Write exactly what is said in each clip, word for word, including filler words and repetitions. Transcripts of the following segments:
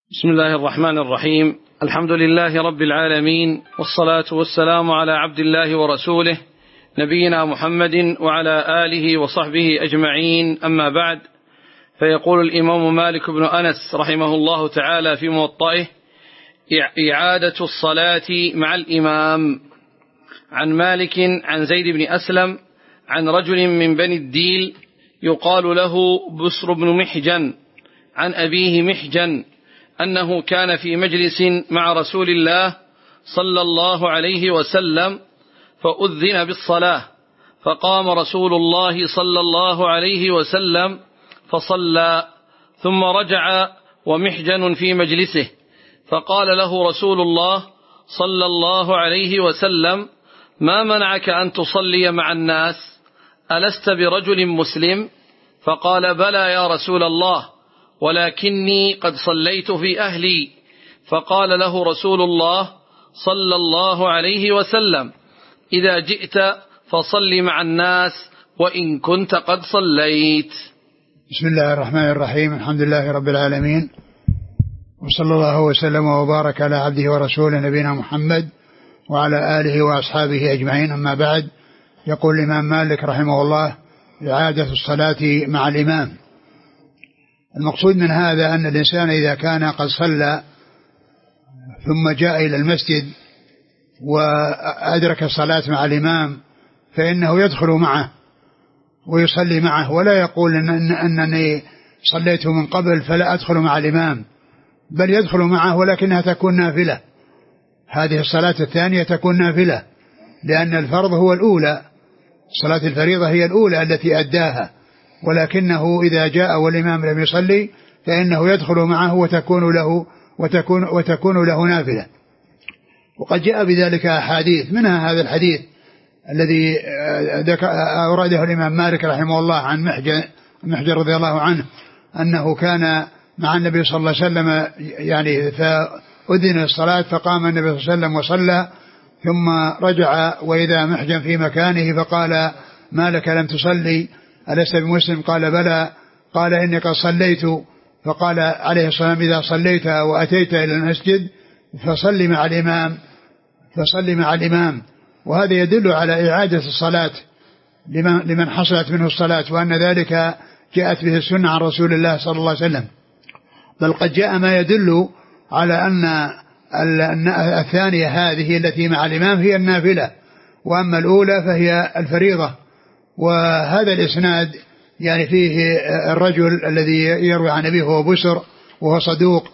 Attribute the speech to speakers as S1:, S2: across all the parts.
S1: بسم الله الرحمن الرحيم. الحمد لله رب العالمين، والصلاة والسلام على عبد الله ورسوله نبينا محمد وعلى آله وصحبه أجمعين، أما بعد. فيقول الإمام مالك بن أنس رحمه الله تعالى في موطئه: إعادة الصلاة مع الإمام. عن مالك عن زيد بن أسلم عن رجل من بني الديل يقال له بسر بن محجن عن أبيه محجن أنه كان في مجلس مع رسول الله صلى الله عليه وسلم فأذن بالصلاة، فقام رسول الله صلى الله عليه وسلم فصلى، ثم رجع ومحجن في مجلسه، فقال له رسول الله صلى الله عليه وسلم: ما منعك أن تصلي مع الناس؟ ألست برجل مسلم؟ فقال: بلى يا رسول الله، ولكني قد صليت في أهلي. فقال له رسول الله صلى الله عليه وسلم: إذا جئت فصل مع الناس وإن كنت قد صليت.
S2: بسم الله الرحمن الرحيم. الحمد لله رب العالمين، وصلى الله وسلم وبارك على عبده ورسوله نبينا محمد وعلى آله وأصحابه أجمعين، أما بعد. يقول الإمام مالك رحمه الله: إعادة الصلاة مع الإمام. المقصود من هذا أن الإنسان إذا كان قد صلى ثم جاء إلى المسجد وأدرك الصلاة مع الإمام فإنه يدخل معه ويصلي معه، ولا يقول إن إن أنني صليت من قبل فلا أدخل مع الإمام، بل يدخل معه ولكنها تكون نافلة. هذه الصلاة الثانية تكون نافلة، لأن الفرض هو الأولى، صلاة الفريضة هي الأولى التي أداها، ولكنه إذا جاء والإمام لم يصلي فإنه يدخل معه وتكون له وتكون وتكون له نافلة. وقد جاء بذلك أحاديث، منها هذا الحديث الذي أورده الإمام مالك رحمه الله عن محجن محجن رضي الله عنه أنه كان مع النبي صلى الله عليه وسلم، يعني فأذن الصلاة فقام النبي صلى الله عليه وسلم وصلى، ثم رجع وإذا محجن في مكانه فقال: ما لك لم تصلي؟ ألست بمسلم؟ قال: بلى. قال: إني قد صليت. فقال عليه الصلاة والسلام: إذا صليت وأتيت إلى المسجد فصل مع الإمام فصل مع الإمام. وهذا يدل على إعادة الصلاة لمن, لمن حصلت منه الصلاة، وأن ذلك جاءت به السنة عن رسول الله صلى الله عليه وسلم. بل قد جاء ما يدل على أن الثانية هذه التي مع الإمام هي النافلة، وأما الأولى فهي الفريضة. وهذا الإسناد يعني فيه الرجل الذي يروي عن أبيه هو بسر وهو صدوق،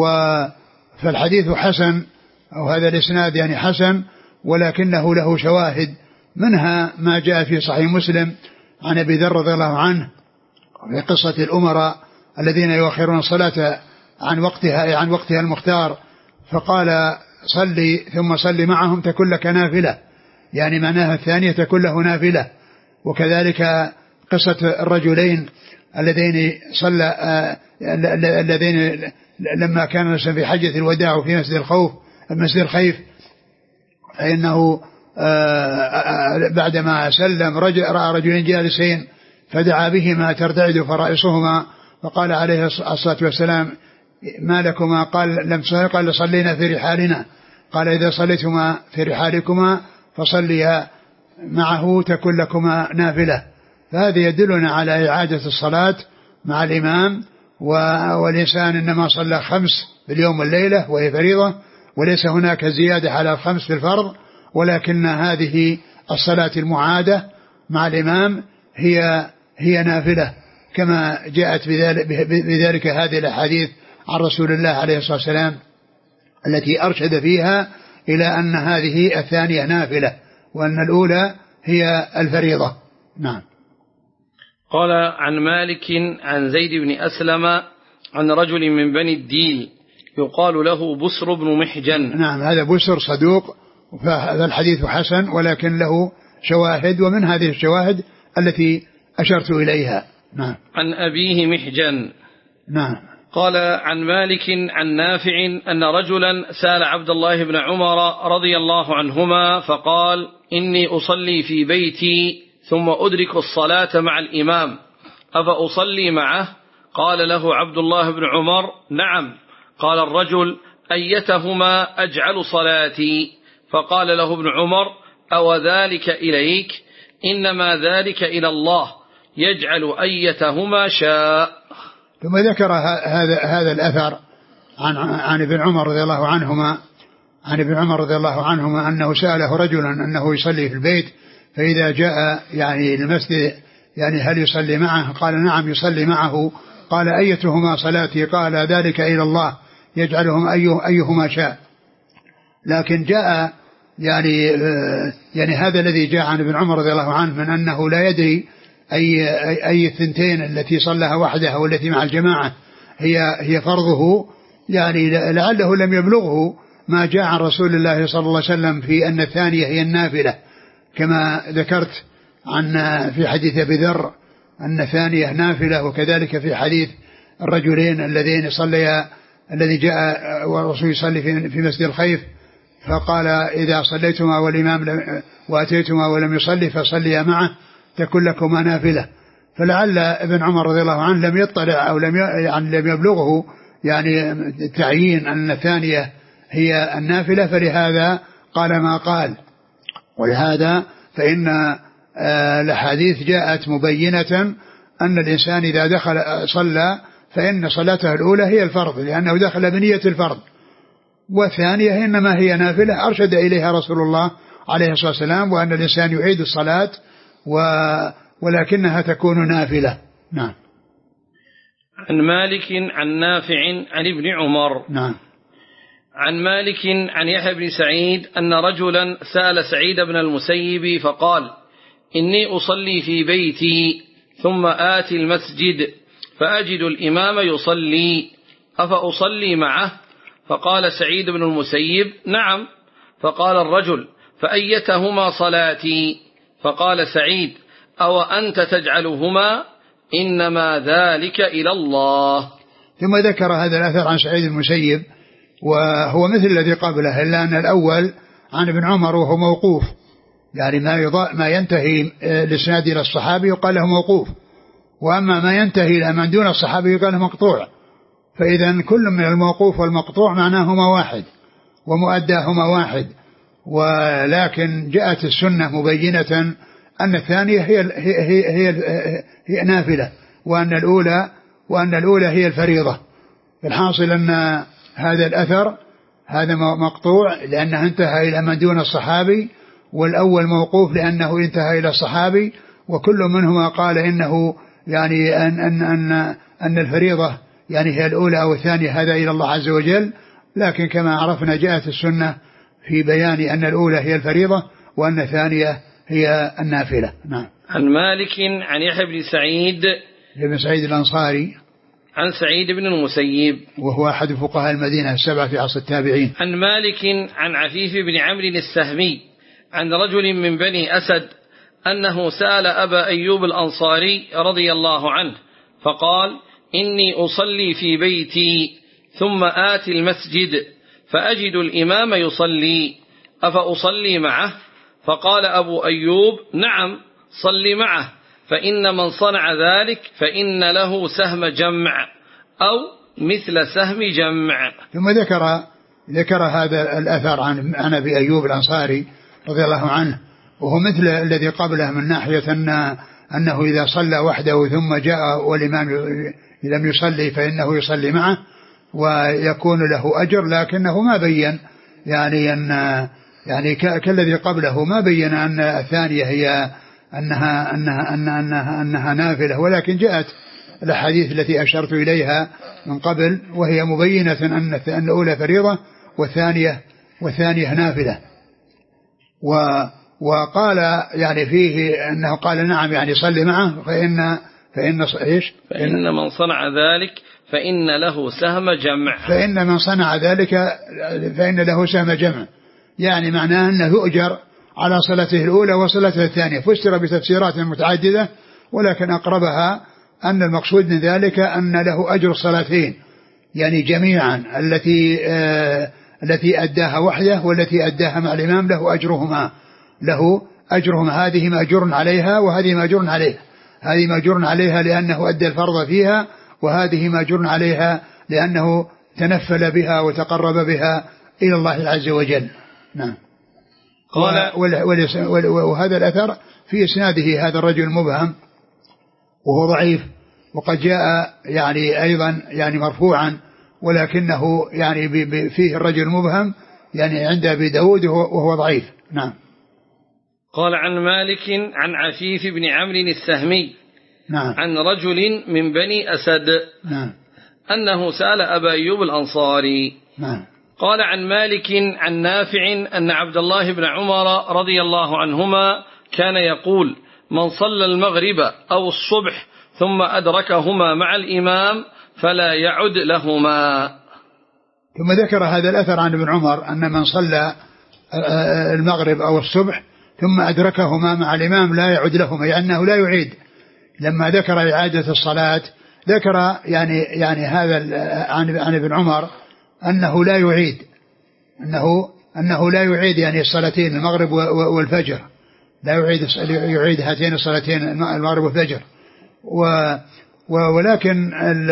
S2: فالحديث حسن، أو هذا الإسناد يعني حسن، ولكنه له شواهد، منها ما جاء في صحيح مسلم عن أبي ذر رضي الله عنه في قصة الأمراء الذين يؤخرون الصلاة عن وقتها عن وقتها المختار، فقال: صلي ثم صلي معهم تكن لك نافلة، يعني معناها الثانية تكن له نافلة. وكذلك قصة الرجلين اللذين صلى آه الذين لما كان في حجة الوداع في مسجد الخوف المسجد الخيف، فإنه آه بعدما سلم رجل رأى رجلين جالسين فدعا بهما ترتعد فرائصهما، فقال عليه الصلاة والسلام: ما لكما؟ قال: لم تصلي. قال: صلينا في رحالنا. قال: إذا صليتما في رحالكما فصليا معه تكن لكما نافلة. فهذا يدلنا على إعادة الصلاة مع الإمام، والإنسان إنما صلى خمس باليوم والليلة وهي فريضة، وليس هناك زيادة على الخمس في الفرض، ولكن هذه الصلاة المعادة مع الإمام هي هي نافلة، كما جاءت بذلك, بذلك هذه الأحاديث عن رسول الله عليه الصلاة والسلام التي أرشد فيها إلى أن هذه الثانية نافلة، وأن الأولى هي الفريضة. نعم.
S1: قال: عن مالك عن زيد بن أسلم عن رجل من بني الديل يقال له بسر بن محجن.
S2: نعم، هذا بسر صدوق، فهذا الحديث حسن ولكن له شواهد، ومن هذه الشواهد التي أشرت إليها. نعم.
S1: عن أبيه محجن.
S2: نعم.
S1: قال: عن مالك عن نافع أن رجلا سأل عبد الله بن عمر رضي الله عنهما فقال: إني أصلي في بيتي ثم أدرك الصلاة مع الإمام، أفأصلي معه؟ قال له عبد الله بن عمر: نعم. قال الرجل: أيتهما أجعل صلاتي؟ فقال له ابن عمر: أو ذلك إليك؟ إنما ذلك إلى الله، يجعل أيتهما شاء.
S2: ثم ذكر هذا هذا الأثر عن عن ابن عمر رضي الله عنهما عن ابن عمر رضي الله عنهما أنه سأله رجلا أنه يصلي في البيت، فإذا جاء يعني المسجد يعني هل يصلي معه؟ قال: نعم يصلي معه. قال: أيتهما صلاتي؟ قال: ذلك إلى الله، يجعلهم أيه أيهما شاء. لكن جاء يعني يعني هذا الذي جاء عن ابن عمر رضي الله عنه من أنه لا يدري أي أي الثنتين التي صلىها وحده والتي مع الجماعة هي هي فرضه، يعني لعله لم يبلغه ما جاء عن رسول الله صلى الله عليه وسلم في أن الثانية هي النافلة، كما ذكرت عن في حديث أبي ذر أن الثانية نافلة، وكذلك في حديث الرجلين اللذين صليا الذي جاء والرسول يصلي في مسجد الخيف فقال: إذا صليتما والإمام وأتيتما ولم يصلي فصليا معه تكن لكما نافلة. فلعل ابن عمر رضي الله عنه لم يطلع أو لم يعني لم يبلغه يعني تعيين أن الثانية هي النافلة، فلهذا قال ما قال. ولهذا فإن الأحاديث جاءت مبينة أن الإنسان إذا دخل صلى فإن صلاته الأولى هي الفرض، لأنه دخل بنية الفرض، والثانية إنما هي نافلة أرشد إليها رسول الله عليه الصلاة والسلام، وأن الإنسان يعيد الصلاة و ولكنها تكون نافلة. نعم.
S1: عن مالك عن نافع عن ابن عمر.
S2: نعم.
S1: عن مالك عن يحيى بن سعيد أن رجلا سأل سعيد بن المسيب فقال: إني أصلي في بيتي ثم آتي المسجد فأجد الإمام يصلي أفأصلي معه؟ فقال سعيد بن المسيب: نعم. فقال الرجل: فأيتهما صلاتي؟ فقال سعيد: أو أنت تجعلهما؟ إنما ذلك إلى الله.
S2: ثم ذكر هذا الأثر عن سعيد المسيب، وهو مثل الذي قبله، إلا أن الأول عن ابن عمر وهو موقوف، يعني ما يضاء ما ينتهي الإسناد إلى الصحابي يقال له موقوف، وأما ما ينتهي إلى من دون الصحابي يقال له مقطوع. فإذا كل من الموقوف والمقطوع معناهما واحد ومؤداهما واحد، ولكن جاءت السنة مبينة أن الثانية هي هي هي, هي, هي نافلة، وأن الأولى وأن الأولى هي الفريضة. الحاصل أن هذا الأثر هذا مقطوع لأنه انتهى إلى من دون الصحابي، والأول موقوف لأنه انتهى إلى الصحابي، وكل منهما قال إنه يعني أن أن أن أن الفريضة يعني هي الأولى أو الثانية، هذا إلى الله عز وجل. لكن كما عرفنا جاءت السنة في بيان أن الأولى هي الفريضة وأن الثانية هي النافلة. نعم.
S1: عن مالك عن يحيى بن سعيد
S2: بن سعيد الأنصاري
S1: عن سعيد بن المسيب
S2: وهو أحد فقهاء المدينة السبعة في عصر التابعين.
S1: عن مالك عن عفيف بن عمرو السهمي عن رجل من بني أسد أنه سأل أبا أيوب الأنصاري رضي الله عنه فقال: إني أصلي في بيتي ثم آتي المسجد فأجد الإمام يصلي أفأصلي معه؟ فقال أبو أيوب: نعم صلي معه، فإن من صنع ذلك فإن له سهم جمع أو مثل سهم جمع.
S2: ثم ذكر ذكر هذا الأثر عن عن أبي أيوب الأنصاري رضي الله عنه، وهو مثل الذي قبله من ناحية أن أنه إذا صلى وحده ثم جاء والإمام لم يصلي فإنه يصلي معه ويكون له أجر، لكنه ما بين يعني أن يعني كالذي قبله ما بين أن الثانية هي أنها أنها أنها أنها, أنها نافلة، ولكن جاءت الأحاديث التي أشرت إليها من قبل وهي مبينة أن أن الأولى فريضة والثانية والثانية نافلة. و وقال يعني فيه أنه قال: نعم يعني صلي معه، فإن فإن إيش
S1: فإن من صنع ذلك فإن له سهم جمع
S2: فإن من صنع ذلك فإن له سهم جمع، يعني معناه أنه يؤجر على صلاته الأولى وصلاته الثانية. فسر بتفسيرات متعددة، ولكن أقربها أن المقصود من ذلك أن له أجر الصلاتين يعني جميعا، التي آه التي أداها وحده والتي أداها مع الإمام له أجرهما له أجرهما هذه مأجور عليها وهذه مأجور عليها، هذه مأجور عليها لأنه أدى الفرض فيها، وهذه مأجور عليها لأنه تنفل بها وتقرب بها إلى الله عز وجل. نعم. وهذا الأثر في إسناده هذا الرجل المبهم وهو ضعيف، وقد جاء يعني أيضا يعني مرفوعا، ولكنه يعني فيه الرجل المبهم يعني عند أبي داود وهو ضعيف. نعم.
S1: قال عن مالك عن عفيف بن عمرو السهمي
S2: نعم.
S1: عن رجل من بني أسد
S2: نعم.
S1: أنه سأل أبا أيوب الأنصاري.
S2: نعم.
S1: قال عن مالك عن نافع أن عبد الله بن عمر رضي الله عنهما كان يقول: من صلى المغرب أو الصبح ثم أدركهما مع الإمام فلا يعد لهما.
S2: ثم ذكر هذا الأثر عن ابن عمر أن من صلى المغرب أو الصبح ثم أدركهما مع الإمام لا يعد لهما، يعني أنه لا يعيد. لما ذكر إعادة الصلاة ذكر يعني يعني هذا عن ابن عمر أنه لا يعيد، أنه أنه لا يعيد يعني الصلاتين المغرب والفجر، لا يعيد يعيد هاتين الصلاتين المغرب والفجر. ولكن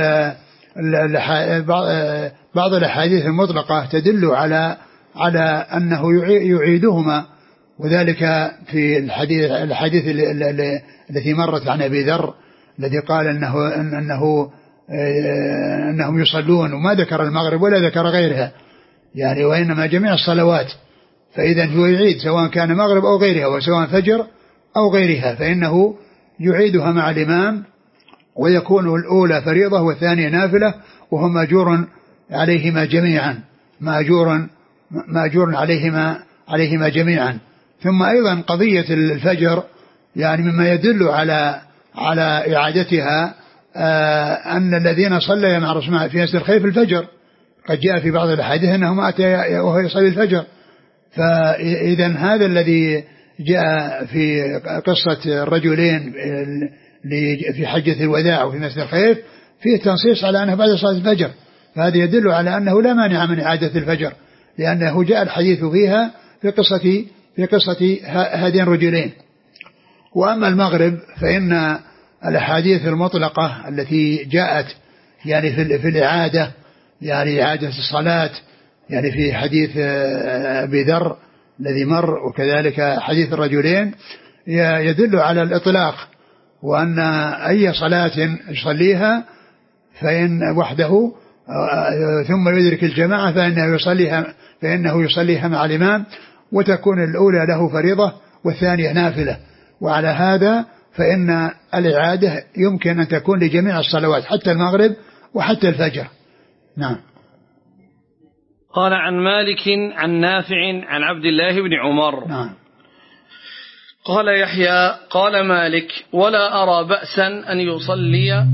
S2: بعض الأحاديث المطلقة تدل على على أنه يعيدهما، وذلك في الحديث الحديث التي مرت عن أبي ذر الذي قال أنه أنه أنهم يصلون وما ذكر المغرب ولا ذكر غيرها، يعني وإنما جميع الصلوات، فإذا هو يعيد سواء كان مغرب أو غيرها وسواء فجر أو غيرها، فإنه يعيدها مع الإمام، ويكون الأولى فريضة والثانية نافلة، وهو مأجور عليهما جميعا، مأجور مأجور عليهما عليهما جميعا. ثم أيضا قضية الفجر يعني مما يدل على على إعادتها آه أن الذين صلوا مع رسول في مسجد الخيف الفجر، قد جاء في بعض الأحاديث أنهم أتى وهو يصلي الفجر. فإذا هذا الذي جاء في قصة الرجلين في حجة الوداع وفي مسجد الخيف فيه تنصيص على أنه بعد صلاة الفجر، فهذا يدل على أنه لا مانع من إعادة الفجر، لأنه جاء الحديث فيها في قصة في قصة هذين الرجلين. وأما المغرب فإن الأحاديث المطلقة التي جاءت يعني في, في الإعادة، يعني إعادة الصلاة، يعني في حديث أبي ذر الذي مر، وكذلك حديث الرجلين، يدل على الإطلاق، وأن أي صلاة يصليها فإن وحده ثم يدرك الجماعة فإنه يصليها فإنه يصليها مع الإمام، وتكون الأولى له فريضة والثانية نافلة. وعلى هذا فإن الإعادة يمكن أن تكون لجميع الصلوات حتى المغرب وحتى الفجر. نعم.
S1: قال عن مالك عن نافع عن عبد الله بن عمر.
S2: نعم.
S1: قال يحيى قال مالك: ولا أرى بأسا أن يصلي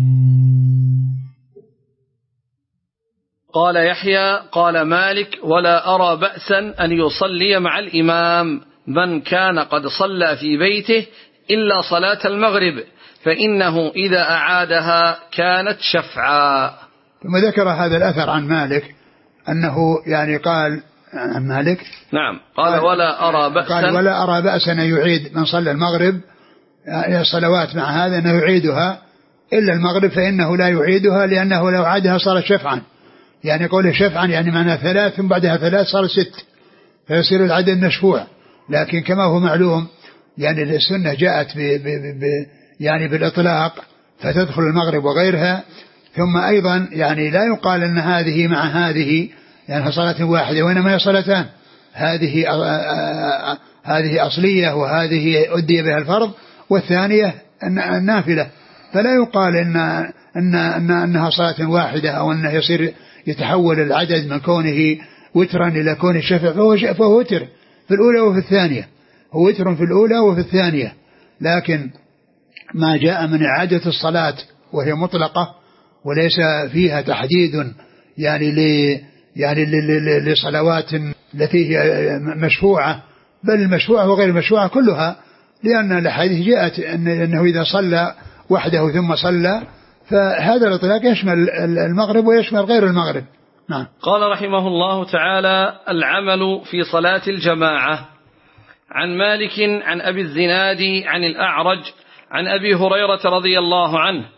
S1: قال يحيى قال مالك: ولا أرى بأسا أن يصلي مع الإمام من كان قد صلى في بيته إلا صلاة المغرب، فإنه إذا أعادها كانت شفعا.
S2: ثم ذكر هذا الأثر عن مالك أنه يعني قال عن مالك
S1: نعم قال, قال ولا أرى بأسا
S2: قال ولا أرى بأسا أن يعيد من صلى المغرب يعني الصلوات مع هذا أنه يعيدها إلا المغرب، فإنه لا يعيدها لأنه لو عادها صار شفعا، يعني قوله شفعا يعني معنى ثلاث ثم بعدها ثلاث صار ست، فيصير العدد مشفوع. لكن كما هو معلوم يعني السنة جاءت ب ب ب يعني بالإطلاق فتدخل المغرب وغيرها. ثم أيضا يعني لا يقال أن هذه مع هذه يعني صلاة واحدة، وإنما هي صلاتان، هذه هذه أصلية وهذه أدي بها الفرض والثانية النافلة، فلا يقال إن أن أن أنها صلاة واحدة أو أنه يصير يتحول العدد من كونه وترا إلى كون الشفع، فهو فهو وتر في الأولى وفي الثانية، هو وتر في الأولى وفي الثانية. لكن ما جاء من إعادة الصلاة وهي مطلقة وليس فيها تحديد يعني ل يعني لصلوات التي هي مشفوعة، بل المشفوعة وغير المشفوعة كلها، لأن الحديث جاءت أنه إذا صلى وحده ثم صلى فهذا الإطلاق يشمل المغرب ويشمل غير المغرب. نعم.
S1: قال رحمه الله تعالى: العمل في صلاة الجماعة. عن مالك عن أبي الزناد عن الأعرج عن أبي هريرة رضي الله عنه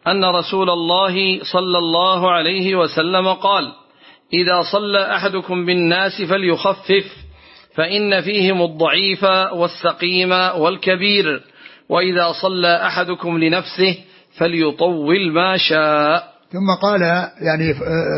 S1: أن رسول الله صلى الله عليه وسلم قال: إذا صلى أحدكم بالناس فليخفف، فإن فيهم الضعيف والسقيم والكبير، وإذا صلى أحدكم لنفسه فليطول ما شاء.
S2: ثم قال يعني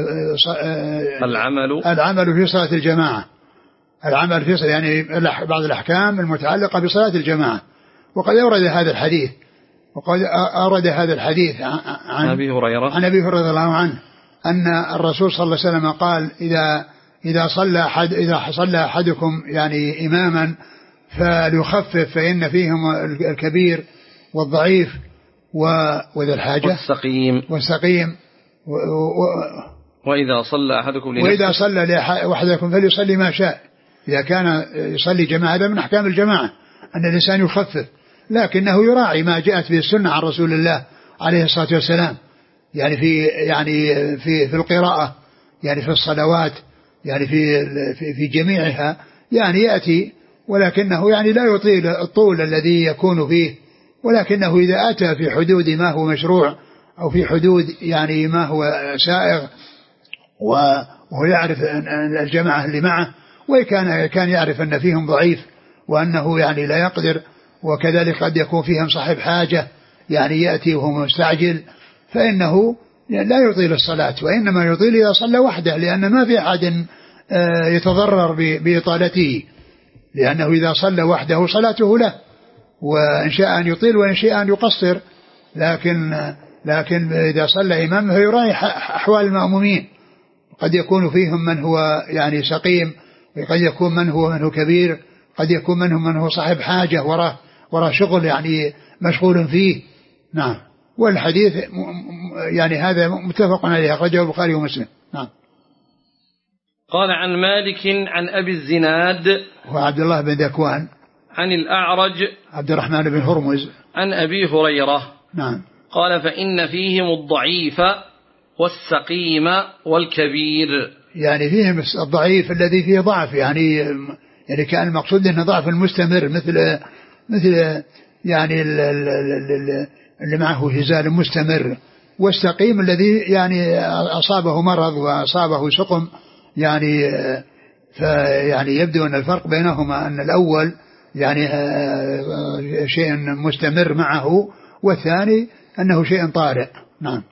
S1: العمل
S2: العمل في صلاة الجماعة، العمل في صلاة يعني بعض الأحكام المتعلقة بصلاة الجماعة. وقد أورد هذا الحديث وقد أورد هذا الحديث عن
S1: أبي هريرة
S2: عن أبي هريرة رضي الله عنه أن الرسول صلى الله عليه وسلم قال: إذا إذا صلى أحد إذا صلى أحدكم يعني إماما فليخفف، فإن فيهم الكبير والضعيف وذا الحاجة
S1: والسقيم
S2: والسقيم و و
S1: وإذا صلى أحدكم لنفسه
S2: وإذا صلى لأحدكم فليصلي ما شاء. إذا كان يصلي جماعة، هذا من أحكام الجماعة أن الإنسان يخفف، لكنه يراعي ما جاءت به السنة عن رسول الله عليه الصلاة والسلام، يعني في يعني في في القراءة، يعني في الصلوات، يعني في في, في جميعها، يعني يأتي، ولكنه يعني لا يطيل الطول الذي يكون فيه، ولكنه إذا أتى في حدود ما هو مشروع أو في حدود يعني ما هو سائغ، وهو يعرف الجماعة اللي معه، وكان كان يعرف أن فيهم ضعيف وأنه يعني لا يقدر، وكذلك قد يكون فيهم صاحب حاجة يعني يأتي وهو مستعجل، فإنه لا يطيل الصلاة، وإنما يطيل إذا صلى وحده، لأن ما في أحد يتضرر بإطالته، لأنه إذا صلى وحده صلاته له، وإن شاء أن يطيل وإن شاء أن يقصر، لكن لكن إذا صلى إمامه يراعي أحوال المأمومين، قد يكون فيهم من هو يعني سقيم، وقد يكون من هو من هو كبير، قد يكون منهم من هو صاحب حاجة وراه وراه شغل يعني مشغول فيه. نعم. والحديث يعني هذا متفق عليه، أخرجه البخاري ومسلم. نعم.
S1: قال: عن مالك عن أبي الزناد
S2: وعبد الله بن ذكوان
S1: عن الأعرج
S2: عبد الرحمن بن هرمز
S1: عن أبي هريرة.
S2: نعم.
S1: قال: فإن فيهم الضعيف والسقيم والكبير، يعني
S2: فيهم الضعيف الذي فيه ضعف، يعني يعني كان المقصود انه ضعف المستمر، مثل مثل يعني اللي معه هزال مستمر، والسقيم الذي يعني أصابه مرض وأصابه سقم، يعني فيعني يبدو أن الفرق بينهما أن الأول يعني شيء مستمر معه، والثاني أنه شيء طارئ. نعم.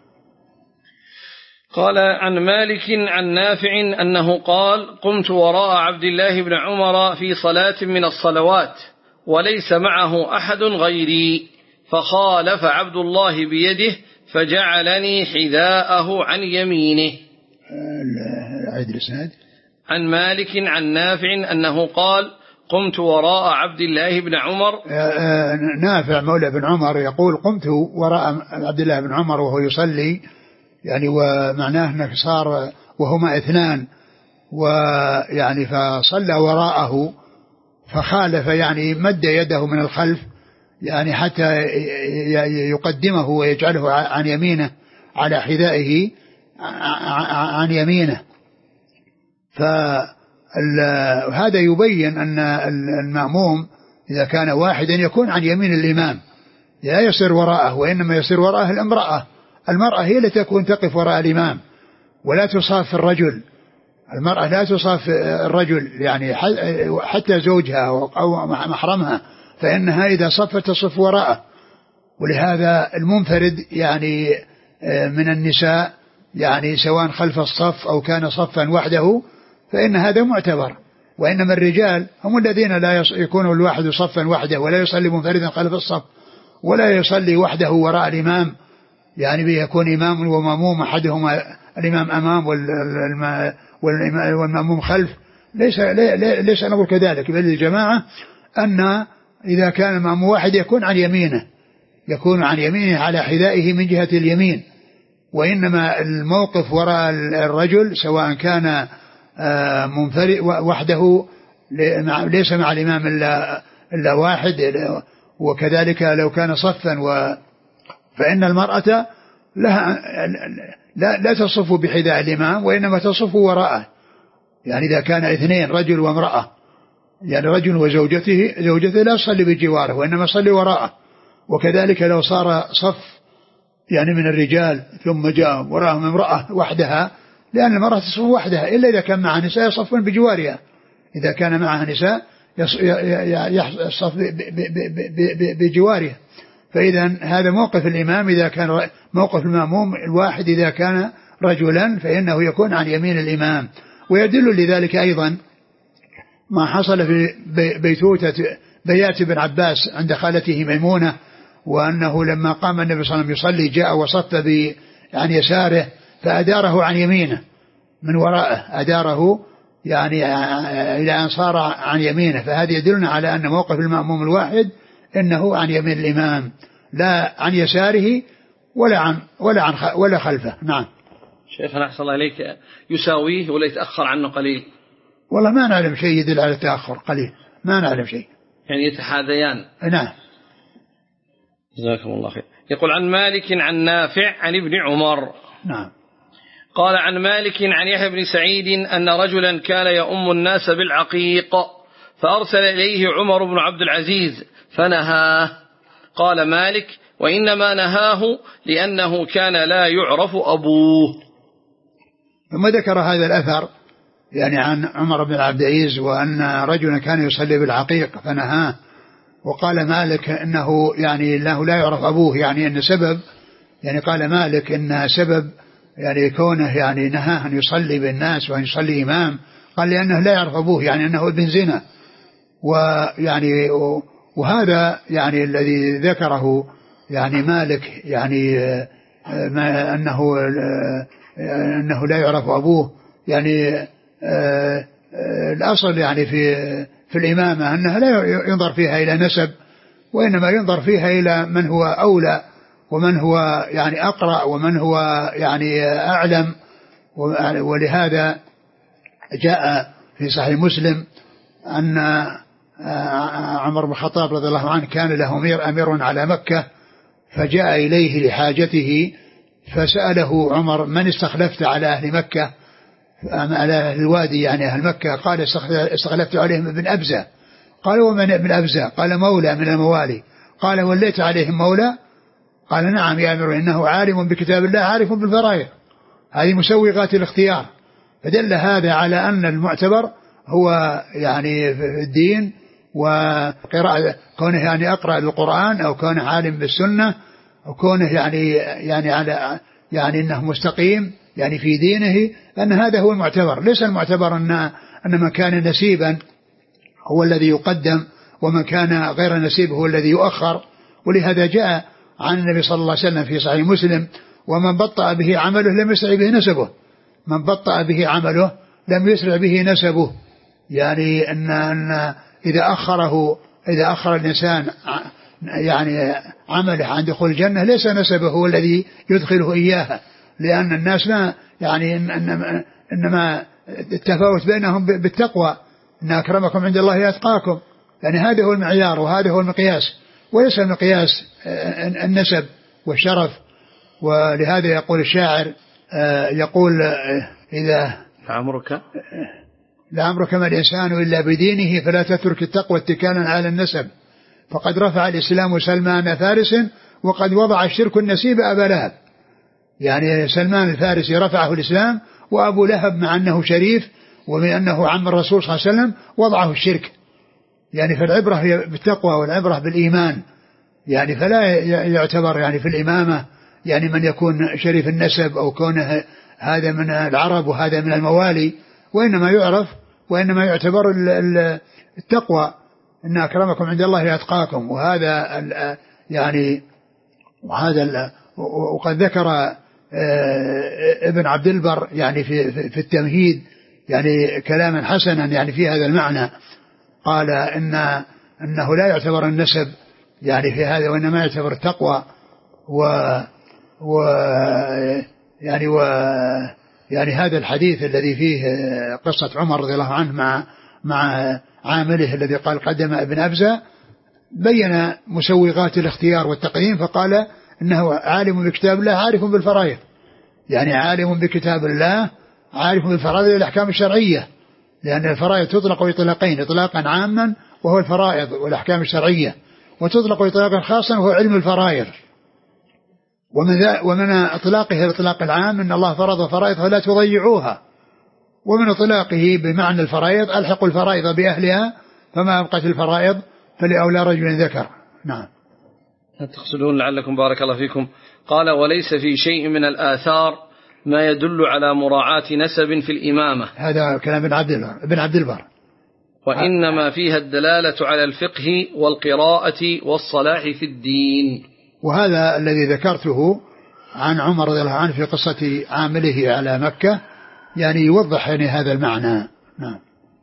S1: قال: عن مالك عن نافع أنه قال: قمت وراء عبد الله بن عمر في صلاة من الصلوات وليس معه أحد غيري، فخالف عبد الله بيده فجعلني حذاءه عن يمينه.
S2: عيد الإسناد.
S1: عن مالك عن نافع أنه قال: قمت وراء عبد الله بن عمر.
S2: نافع مولى بن عمر يقول: قمت وراء عبد الله بن عمر وهو يصلي، يعني ومعناه أنه صار وهما اثنان، ويعني فصلى وراءه فخالف، يعني مد يده من الخلف يعني حتى يقدمه ويجعله عن يمينه على حذائه عن يمينه. فهذا يبين أن المأموم إذا كان واحدا يكون عن يمين الإمام، لا يصير وراءه، وإنما يصير وراءه الامرأة. المرأة هي التي تكون تقف وراء الإمام، ولا تصاف الرجل. المرأة لا تصاف الرجل، يعني حتى زوجها أو محرمها، فإنها إذا صفت تصف وراءه. ولهذا المنفرد يعني من النساء يعني سواء خلف الصف أو كان صفا وحده فإن هذا معتبر، وإنما الرجال هم الذين لا يكون الواحد صفا وحده، ولا يصلي منفردا خلف الصف، ولا يصلي وحده وراء الإمام، يعني بيكون إمام ومأموم، أحدهما الإمام أمام والمأموم خلف. ليس ليس نقول كذلك، بل الجماعة أن إذا كان المأموم واحد يكون عن يمينه، يكون عن يمينه على حذائه من جهة اليمين، وإنما الموقف وراء الرجل سواء كان منفرد وحده ليس مع الإمام إلا, إلا واحد، وكذلك لو كان صفا و فإن المرأة لها لا, لا تصف بحذاء الإمام، وإنما تصف وراءه. يعني إذا كان اثنين رجل وامرأة، يعني رجل وزوجته، زوجته لا تصلي بجواره وإنما تصلي وراءه. وكذلك لو صار صف يعني من الرجال ثم جاء وراهم امرأة وحدها، لأن المرأة تصف وحدها إلا إذا كان معها نساء يصفون بجوارها، إذا كان معها نساء يصف بجوارها. فإذا هذا موقف الإمام إذا كان موقف المأموم الواحد إذا كان رجلا فإنه يكون عن يمين الإمام. ويدل لذلك أيضا ما حصل في بيتوتة بيات بن عباس عند خالته ميمونة، وأنه لما قام النبي صلى الله عليه وسلم يصلي جاء وصف عن يساره فأداره عن يمينه من وراءه، أداره يعني إلى أن صار عن يمينه. فهذا يدلنا على أن موقف المأموم الواحد إنه عن يمين الإمام لا عن يساره ولا عن ولا عن ولا خلفه. نعم.
S1: شيخنا أحسن الله إليك، يساويه ولا يتأخر عنه قليل؟
S2: والله ما نعلم شيء يدل على التأخر قليل، ما نعلم شيء.
S1: يعني يتحاذيان.
S2: نعم.
S1: جزاكم الله خير. يقول عن مالك عن نافع عن ابن عمر.
S2: نعم.
S1: قال عن مالك عن يحيى بن سعيد أن رجلا كان يؤم الناس بالعقيق فأرسل إليه عمر بن عبد العزيز فنهاه. قال مالك وإنما نهاه لأنه كان لا يعرف أبوه.
S2: ثم ذكر هذا الأثر يعني عن عمر بن عبد العزيز وأن رجلا كان يصلي بالعقيق فنهاه. وقال مالك إنه يعني أنه لا يعرف أبوه، يعني أن سبب يعني قال مالك إن سبب يعني كونه يعني نهاه أن يصلي بالناس وأن يصلي إمام، قال لأنه لا يعرف أبوه، يعني أنه ابن زنا. ويعني وهذا يعني الذي ذكره يعني مالك يعني ما أنه أنه لا يعرف أبوه، يعني الأصل يعني في في الإمامة أنها لا ينظر فيها إلى نسب، وإنما ينظر فيها إلى من هو أولى ومن هو يعني أقرأ ومن هو يعني أعلم. ولهذا جاء في صحيح مسلم أن عمر بن الخطاب رضي الله عنه كان له أمير أمير على مكة، فجاء إليه لحاجته فسأله عمر من استخلفت على أهل مكة، على أهل الوادي يعني أهل مكة؟ قال استخلفت عليهم ابن أبزة. قال ومن ابن أبزة؟ قال مولى من الموالي. قال وليت عليهم مولى؟ قال نعم يا أمير، إنه عالم بكتاب الله عارف بالفرائض. هذه مسوغات الاختيار. فدل هذا على أن المعتبر هو يعني في الدين وقراءة، كونه يعني أقرأ القرآن أو كونه عالم بالسنة أو كونه يعني يعني على يعني أنه مستقيم يعني في دينه، أن هذا هو المعتبر. ليس المعتبر أن أن من كان نسيبا هو الذي يقدم ومن كان غير نسيب هو الذي يؤخر. ولهذا جاء عن النبي صلى الله عليه وسلم في صحيح مسلم ومن بطأ به عمله لم يسرع به نسبه. من بطأ به عمله لم يسرع به نسبه، يعني أن, أن إذا أخره إذا أخر الإنسان يعني عمله عن دخول الجنة ليس نسبه هو الذي يدخله إياها، لأن الناس ما يعني إنما, إنما التفاوت بينهم بالتقوى، إن أكرمكم عند الله أتقاكم، يعني هذا هو المعيار وهذا هو المقياس، وليس المقياس النسب والشرف. ولهذا يقول الشاعر يقول إذا
S1: لعمرك
S2: لعمرك ما الإنسان إلا بدينه فلا تترك التقوى اتكالا على النسب، فقد رفع الإسلام سلمان فارس وقد وضع الشرك النسيب أبا لهب. يعني سلمان الفارسي رفعه الإسلام، وأبو لهب مع أنه شريف ومن أنه عم الرسول صلى الله عليه وسلم وضعه الشرك. يعني فالعبرة هي بالتقوى والعبرة بالإيمان، يعني فلا يعتبر يعني في الإمامة يعني من يكون شريف النسب أو كونه هذا من العرب وهذا من الموالي، وإنما يعرف وإنما يعتبر التقوى، إن أكرمكم عند الله أتقاكم. وهذا يعني وهذا وقد ذكر ابن عبد البر يعني في في التمهيد يعني كلاما حسنا يعني في هذا المعنى، قال إن أنه لا يعتبر النسب يعني في هذا، وإنما يعتبر التقوى. و و يعني و يعني هذا الحديث الذي فيه قصة عمر رضي الله عنه مع مع عامله الذي قال قدم ابن أبزة بين مسوغات الاختيار والتقديم، فقال إنه عالم بكتاب الله عارف بالفرائض، يعني عالم بكتاب الله عارف بالفرائض والأحكام الشرعية، لأن الفرائض تطلق إطلاقين، إطلاقا عاما وهو الفرائض والأحكام الشرعية، وتطلق إطلاقا خاصا وهو علم الفرائض. ومن, ومن إطلاقه الإطلاق العام إن الله فرض فرائض فلا تضيعوها، ومن إطلاقه بمعنى الفرائض ألحقوا الفرائض بأهلها فما أبقت الفرائض فلأولى رجل ذكر. نعم.
S1: تقصدون لعلكم بارك الله فيكم قال وليس في شيء من الآثار ما يدل على مراعاة نسب في الإمامة.
S2: هذا كلام ابن عبد البر ابن عبد البر
S1: وإنما فيها الدلالة على الفقه والقراءة والصلاح في الدين.
S2: وهذا الذي ذكرته عن عمر رضي الله عنه في قصة عامله على مكة يعني يوضح يعني هذا المعنى. نعم.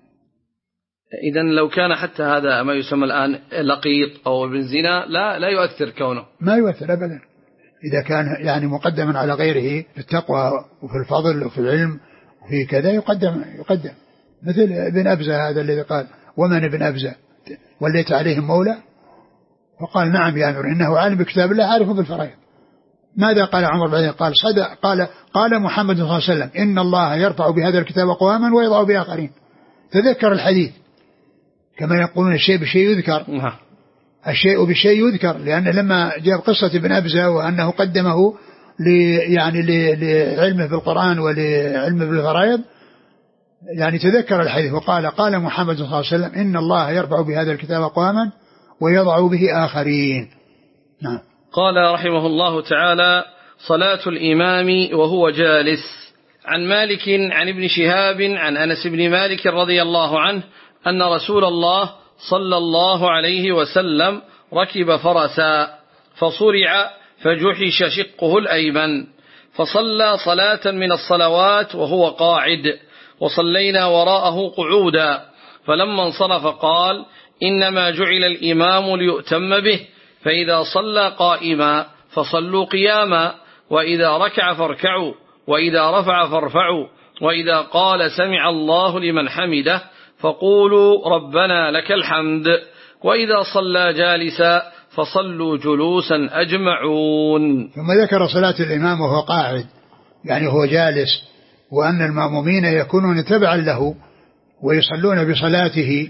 S1: إذن لو كان حتى هذا ما يسمى الآن لقيط أو ابن زنا لا لا يؤثر كونه،
S2: ما يؤثر أبدا إذا كان يعني مقدما على غيره في التقوى وفي الفضل وفي العلم وفي كذا يقدم يقدم مثل ابن أبزة هذا الذي قال ومن ابن أبزة وليت عليهم مولى، فقال نعم يا أمير إنه عالم بكتاب الله عارف بالفرائض. ماذا قال عمر بعدين؟ قال صدق قال قال محمد صلى الله عليه وسلم إن الله يرفع بهذا الكتاب أقواما ويضع بآخرين. تذكر الحديث كما يقولون الشيء بالشيء يذكر، الشيء بالشيء يذكر، لأن لما جاء قصة ابن أبزة وأنه قدمه لي يعني لعلمه بالقرآن ولعلمه بالفرائض يعني تذكر الحديث وقال قال محمد صلى الله عليه وسلم إن الله يرفع بهذا الكتاب أقواما ويضع به آخرين. نعم.
S1: قال رحمه الله تعالى صلاة الإمام وهو جالس. عن مالك عن ابن شهاب عن أنس بن مالك رضي الله عنه أن رسول الله صلى الله عليه وسلم ركب فرسا فصرع فجحش شقه الأيمن فصلى صلاة من الصلوات وهو قاعد وصلينا وراءه قعودا، فلما انصرف قال إنما جعل الإمام ليؤتم به، فإذا صلى قائما فصلوا قياما، وإذا ركع فاركعوا، وإذا رفع فارفعوا، وإذا قال سمع الله لمن حمده فقولوا ربنا لك الحمد، وإذا صلى جالسا فصلوا جلوسا أجمعون.
S2: ثم ذكر صلاة الإمام وهو قاعد يعني هو جالس، وأن المأمومين يكونون تبعا له ويصلون بصلاته.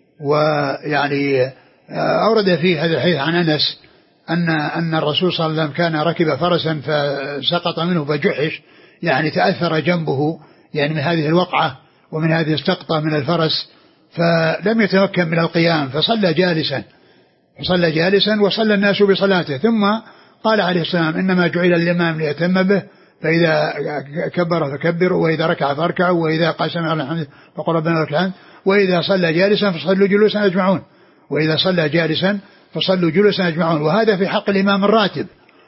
S2: ويعني أورد فيه هذا الحديث عن أنس أن أن الرسول صلى الله عليه وسلم كان ركب فرسا فسقط منه فجحش يعني تأثر جنبه يعني من هذه الوقعة ومن هذه السقطة من الفرس، فلم يتمكن من القيام فصلى جالسا فصلى جالسا وصلى الناس بصلاته. ثم قال عليه السلام إنما جعل الإمام ليتم به، فإذا كبر فكبروا، وإذا ركع فاركعوا، وإذا قال سمع الله الحمد فقل ربنا لك الحمد، وإذا صلى جالسا فصلوا جلوسا أجمعون، وإذا صلى جالسا فصلوا جلوسا أجمعون. وهذا في حق الإمام الراتب.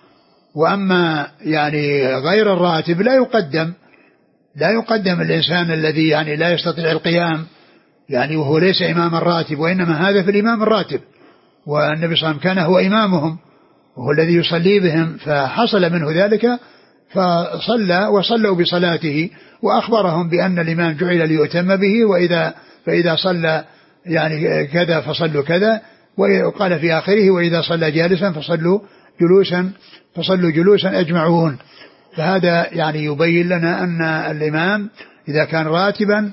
S2: وأما يعني غير الراتب لا يقدم لا يقدم الإنسان الذي يعني لا يستطيع القيام يعني وهو ليس إمام الراتب، وإنما هذا في الإمام الراتب، والنبي صلى الله عليه وسلم كان هو إمامهم وهو الذي يصلي بهم، فحصل منه ذلك فصلى وصلوا بصلاته، وأخبرهم بأن الإمام جعل ليؤتم به، وإذا فإذا صلى يعني كذا فصلوا كذا، وقال في آخره وإذا صلى جالسا فصلوا جلوسا فصلوا جلوسا أجمعون. فهذا يعني يبين لنا أن الإمام إذا كان راتبا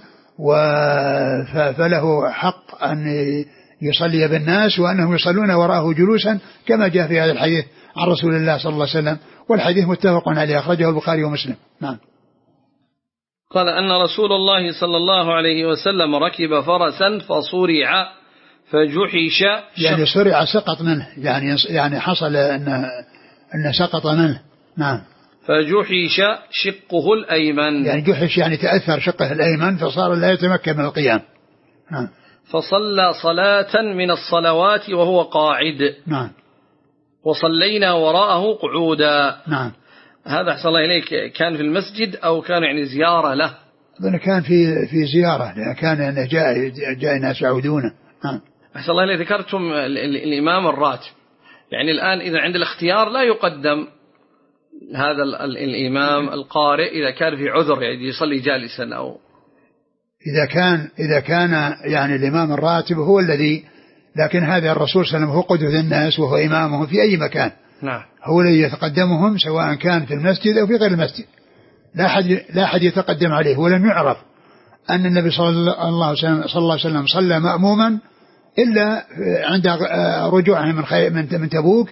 S2: فله حق أن يصلي بالناس، وأنهم يصلون وراءه جلوسا كما جاء في هذا الحديث عن رسول الله صلى الله عليه وسلم، والحديث متفق عليه أخرجه البخاري ومسلم. نعم.
S1: قال أن رسول الله صلى الله عليه وسلم ركب فرسا فصرع فجحش
S2: يعني صرع سقط منه يعني يعني حصل أن أن سقط منه. نعم.
S1: فجحش شقه الأيمن
S2: يعني جحش يعني تأثر شقه الأيمن فصار لا يتمكن من القيام. نعم.
S1: فصلى صلاة من الصلوات وهو قاعد.
S2: نعم.
S1: وصلينا وراءه قعودا.
S2: نعم.
S1: هذا أحسن الله إليك كان في المسجد أو كان يعني زيارة له؟
S2: أظن كان في في زيارة، لأن كان يعني جاء جاء ناس يعودونه. نعم.
S1: أحسن الله إليك ذكرتم الإمام الراتب، يعني الآن إذا عند الاختيار لا يقدم هذا الإمام القارئ إذا كان في عذر يعني يصلي جالسا، أو
S2: إذا كان إذا كان يعني الإمام الراتب هو الذي، لكن هذا الرسول صلى الله عليه وسلم هو قدوة الناس وهو إمامهم في أي مكان.
S1: نعم.
S2: هو الذي يتقدمهم سواء كان في المسجد أو في غير المسجد، لا أحد لا أحد يتقدم عليه. ولم يعرف أن النبي صلى الله عليه وسلم صلى مأموما إلا عند رجوعه من من تبوك،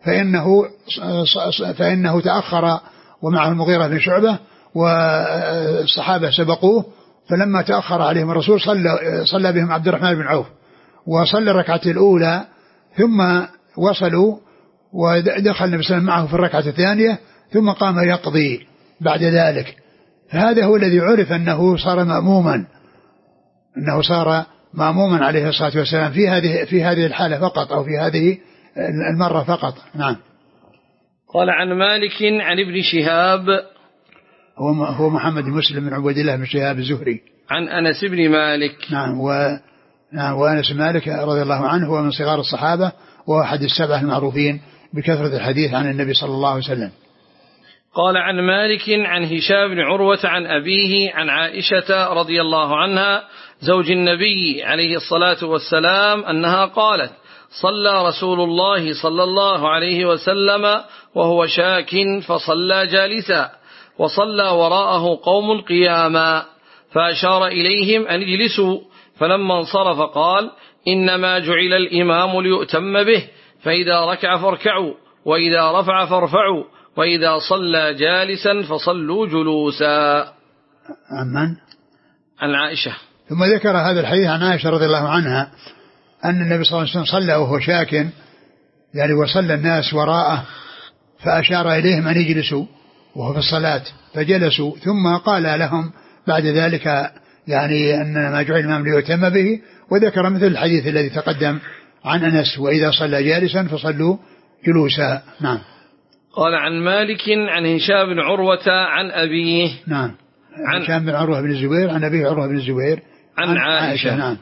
S2: فإنه فإنه تأخر ومعه المغيرة بن شعبة والصحابة سبقوه، فلما تأخر عليهم الرسول صلى صلى بهم عبد الرحمن بن عوف وصلى الركعة الأولى، ثم وصلوا ودخل النبي صلى الله عليه وسلم معه في الركعة الثانية، ثم قام يقضي بعد ذلك. فهذا هو الذي عرف أنه صار مأموما أنه صار مأموما عليه الصلاة والسلام في هذه في هذه الحالة فقط، أو في هذه المرة فقط. نعم.
S1: قال عن مالك عن ابن شهاب،
S2: هو هو محمد بن مسلم بن عبد الله بن شهاب الزهري،
S1: عن أنس بن مالك.
S2: نعم. و نعم وأنس بن مالك رضي الله عنه هو من صغار الصحابة وأحد السبعة المعروفين بكثرة الحديث عن النبي صلى الله عليه وسلم.
S1: قال عن مالك عن هشام بن عروة عن أبيه عن عائشة رضي الله عنها زوج النبي عليه الصلاة والسلام أنها قالت: صلى رسول الله صلى الله عليه وسلم وهو شاك فصلى جالسا، وصلى وراءه قوم قياما، فأشار إليهم أن اجلسوا، فلما انصرف قال: إنما جعل الإمام ليؤتم به، فإذا ركع فاركعوا، وإذا رفع فارفعوا، وإذا صلى جالسا فصلوا جلوسا.
S2: عن من؟
S1: عن عائشة.
S2: ثم ذكر هذا الحديث عن عائشة رضي الله عنها أن النبي صلى الله عليه وسلم صلى وهو شاك، يعني وصلى الناس وراءه، فأشار إليهم أن يجلسوا وهو في الصلاة، فجلسوا، ثم قال لهم بعد ذلك يعني أن ما جعل الإمام ليؤتم به، وذكر مثل الحديث الذي تقدم عن أنس: وإذا صلى جالسا فصلوا جلوسا. نعم.
S1: قال عن مالك عن هشام بن عروة عن أبيه.
S2: نعم. عن هشام بن عروة بن الزبير عن أبيه عروة بن الزبير
S1: عن, عن عائشة. عائشة.
S2: نعم.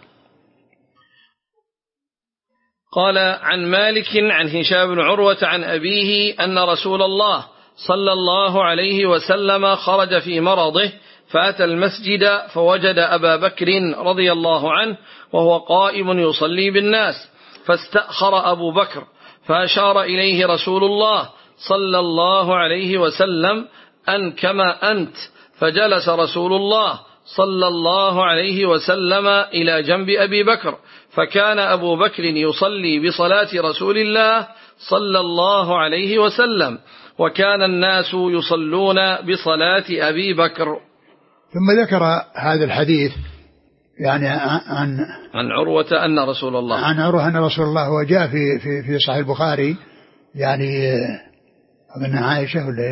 S1: قال عن مالك عن هشام بن عروة عن أبيه أن رسول الله صلى الله عليه وسلم خرج في مرضه، فأتى المسجد فوجد أبا بكر رضي الله عنه وهو قائم يصلي بالناس، فاستأخر أبو بكر، فأشار إليه رسول الله صلى الله عليه وسلم أن كما أنت، فجلس رسول الله صلى الله عليه وسلم إلى جنب أبي بكر، فكان أبو بكر يصلي بصلاة رسول الله صلى الله عليه وسلم، وكان الناس يصلون بصلاة أبي بكر.
S2: ثم ذكر هذا الحديث يعني عن
S1: عن عروة أن رسول الله
S2: عن عروة أن رسول الله وجاء في في في صحيح البخاري، يعني من عائشة ولا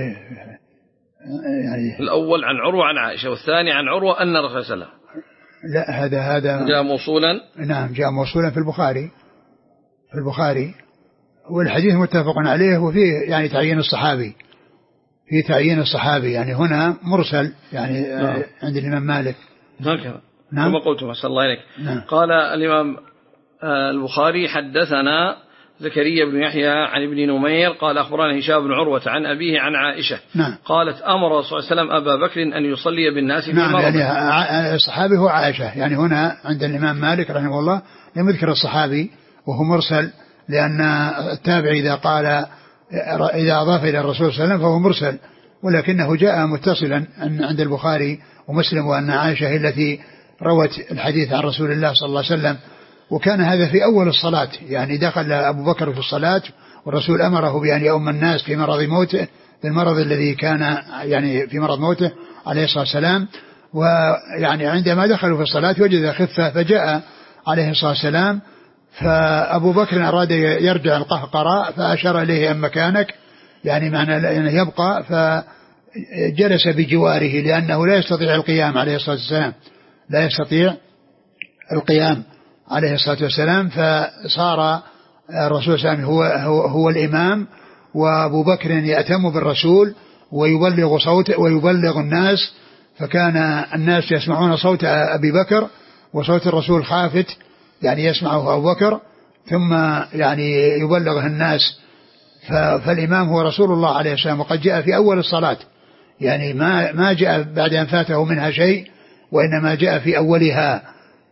S1: يعني الأول عن عروة عن عائشة، والثاني عن عروة أن رسول الله.
S2: لا هذا هذا
S1: جاء موصولا.
S2: نعم جاء موصولا في البخاري في البخاري والحديث متفق عليه، وفيه يعني تعيين الصحابي في تعيين الصحابي، يعني هنا مرسل يعني نعم. عند الإمام مالك
S1: هكذا.
S2: نعم.
S1: كما قلت ما شاء الله عليك.
S2: نعم.
S1: قال الإمام البخاري: حدثنا زكريا بن يحيى عن ابن نمير قال أخبرنا هشام بن عروة عن أبيه عن عائشة.
S2: نعم.
S1: قالت: أمر صلى الله عليه وسلم أبا بكر أن يصلي بالناس في
S2: نعم
S1: مرض.
S2: يعني الصحابي هو عائشة، يعني هنا عند الإمام مالك رحمه الله لم يذكر الصحابي وهو مرسل، لأن التابع إذا قال إذا أضاف إلى الرسول صلى الله عليه وسلم فهو مرسل، ولكنه جاء متصلا عند البخاري ومسلم، وأن عائشة هي التي روت الحديث عن رسول الله صلى الله عليه وسلم. وكان هذا في أول الصلاة، يعني دخل أبو بكر في الصلاة والرسول أمره بأن يؤم الناس في مرض موته، في المرض الذي كان يعني في مرض موته عليه الصلاة والسلام. ويعني عندما دخلوا في الصلاة وجد خفة، فجاء عليه الصلاة والسلام، فأبو بكر أراد يرجع القهقراء فأشار إليه أن مكانك، يعني معنى أنه يبقى، فجلس بجواره لأنه لا يستطيع القيام عليه الصلاة والسلام لا يستطيع القيام عليه الصلاة والسلام فصار الرسول صلى الله عليه وسلم هو, هو, هو الإمام، وأبو بكر يأتم بالرسول ويبلغ صوت ويبلغ الناس، فكان الناس يسمعون صوت أبي بكر وصوت الرسول خافت، يعني يسمعه أبو بكر ثم يعني يبلغه الناس. فالإمام هو رسول الله عليه السلام، وقد جاء في أول الصلاة، يعني ما ما جاء بعد أن فاته منها شيء، وإنما جاء في أولها،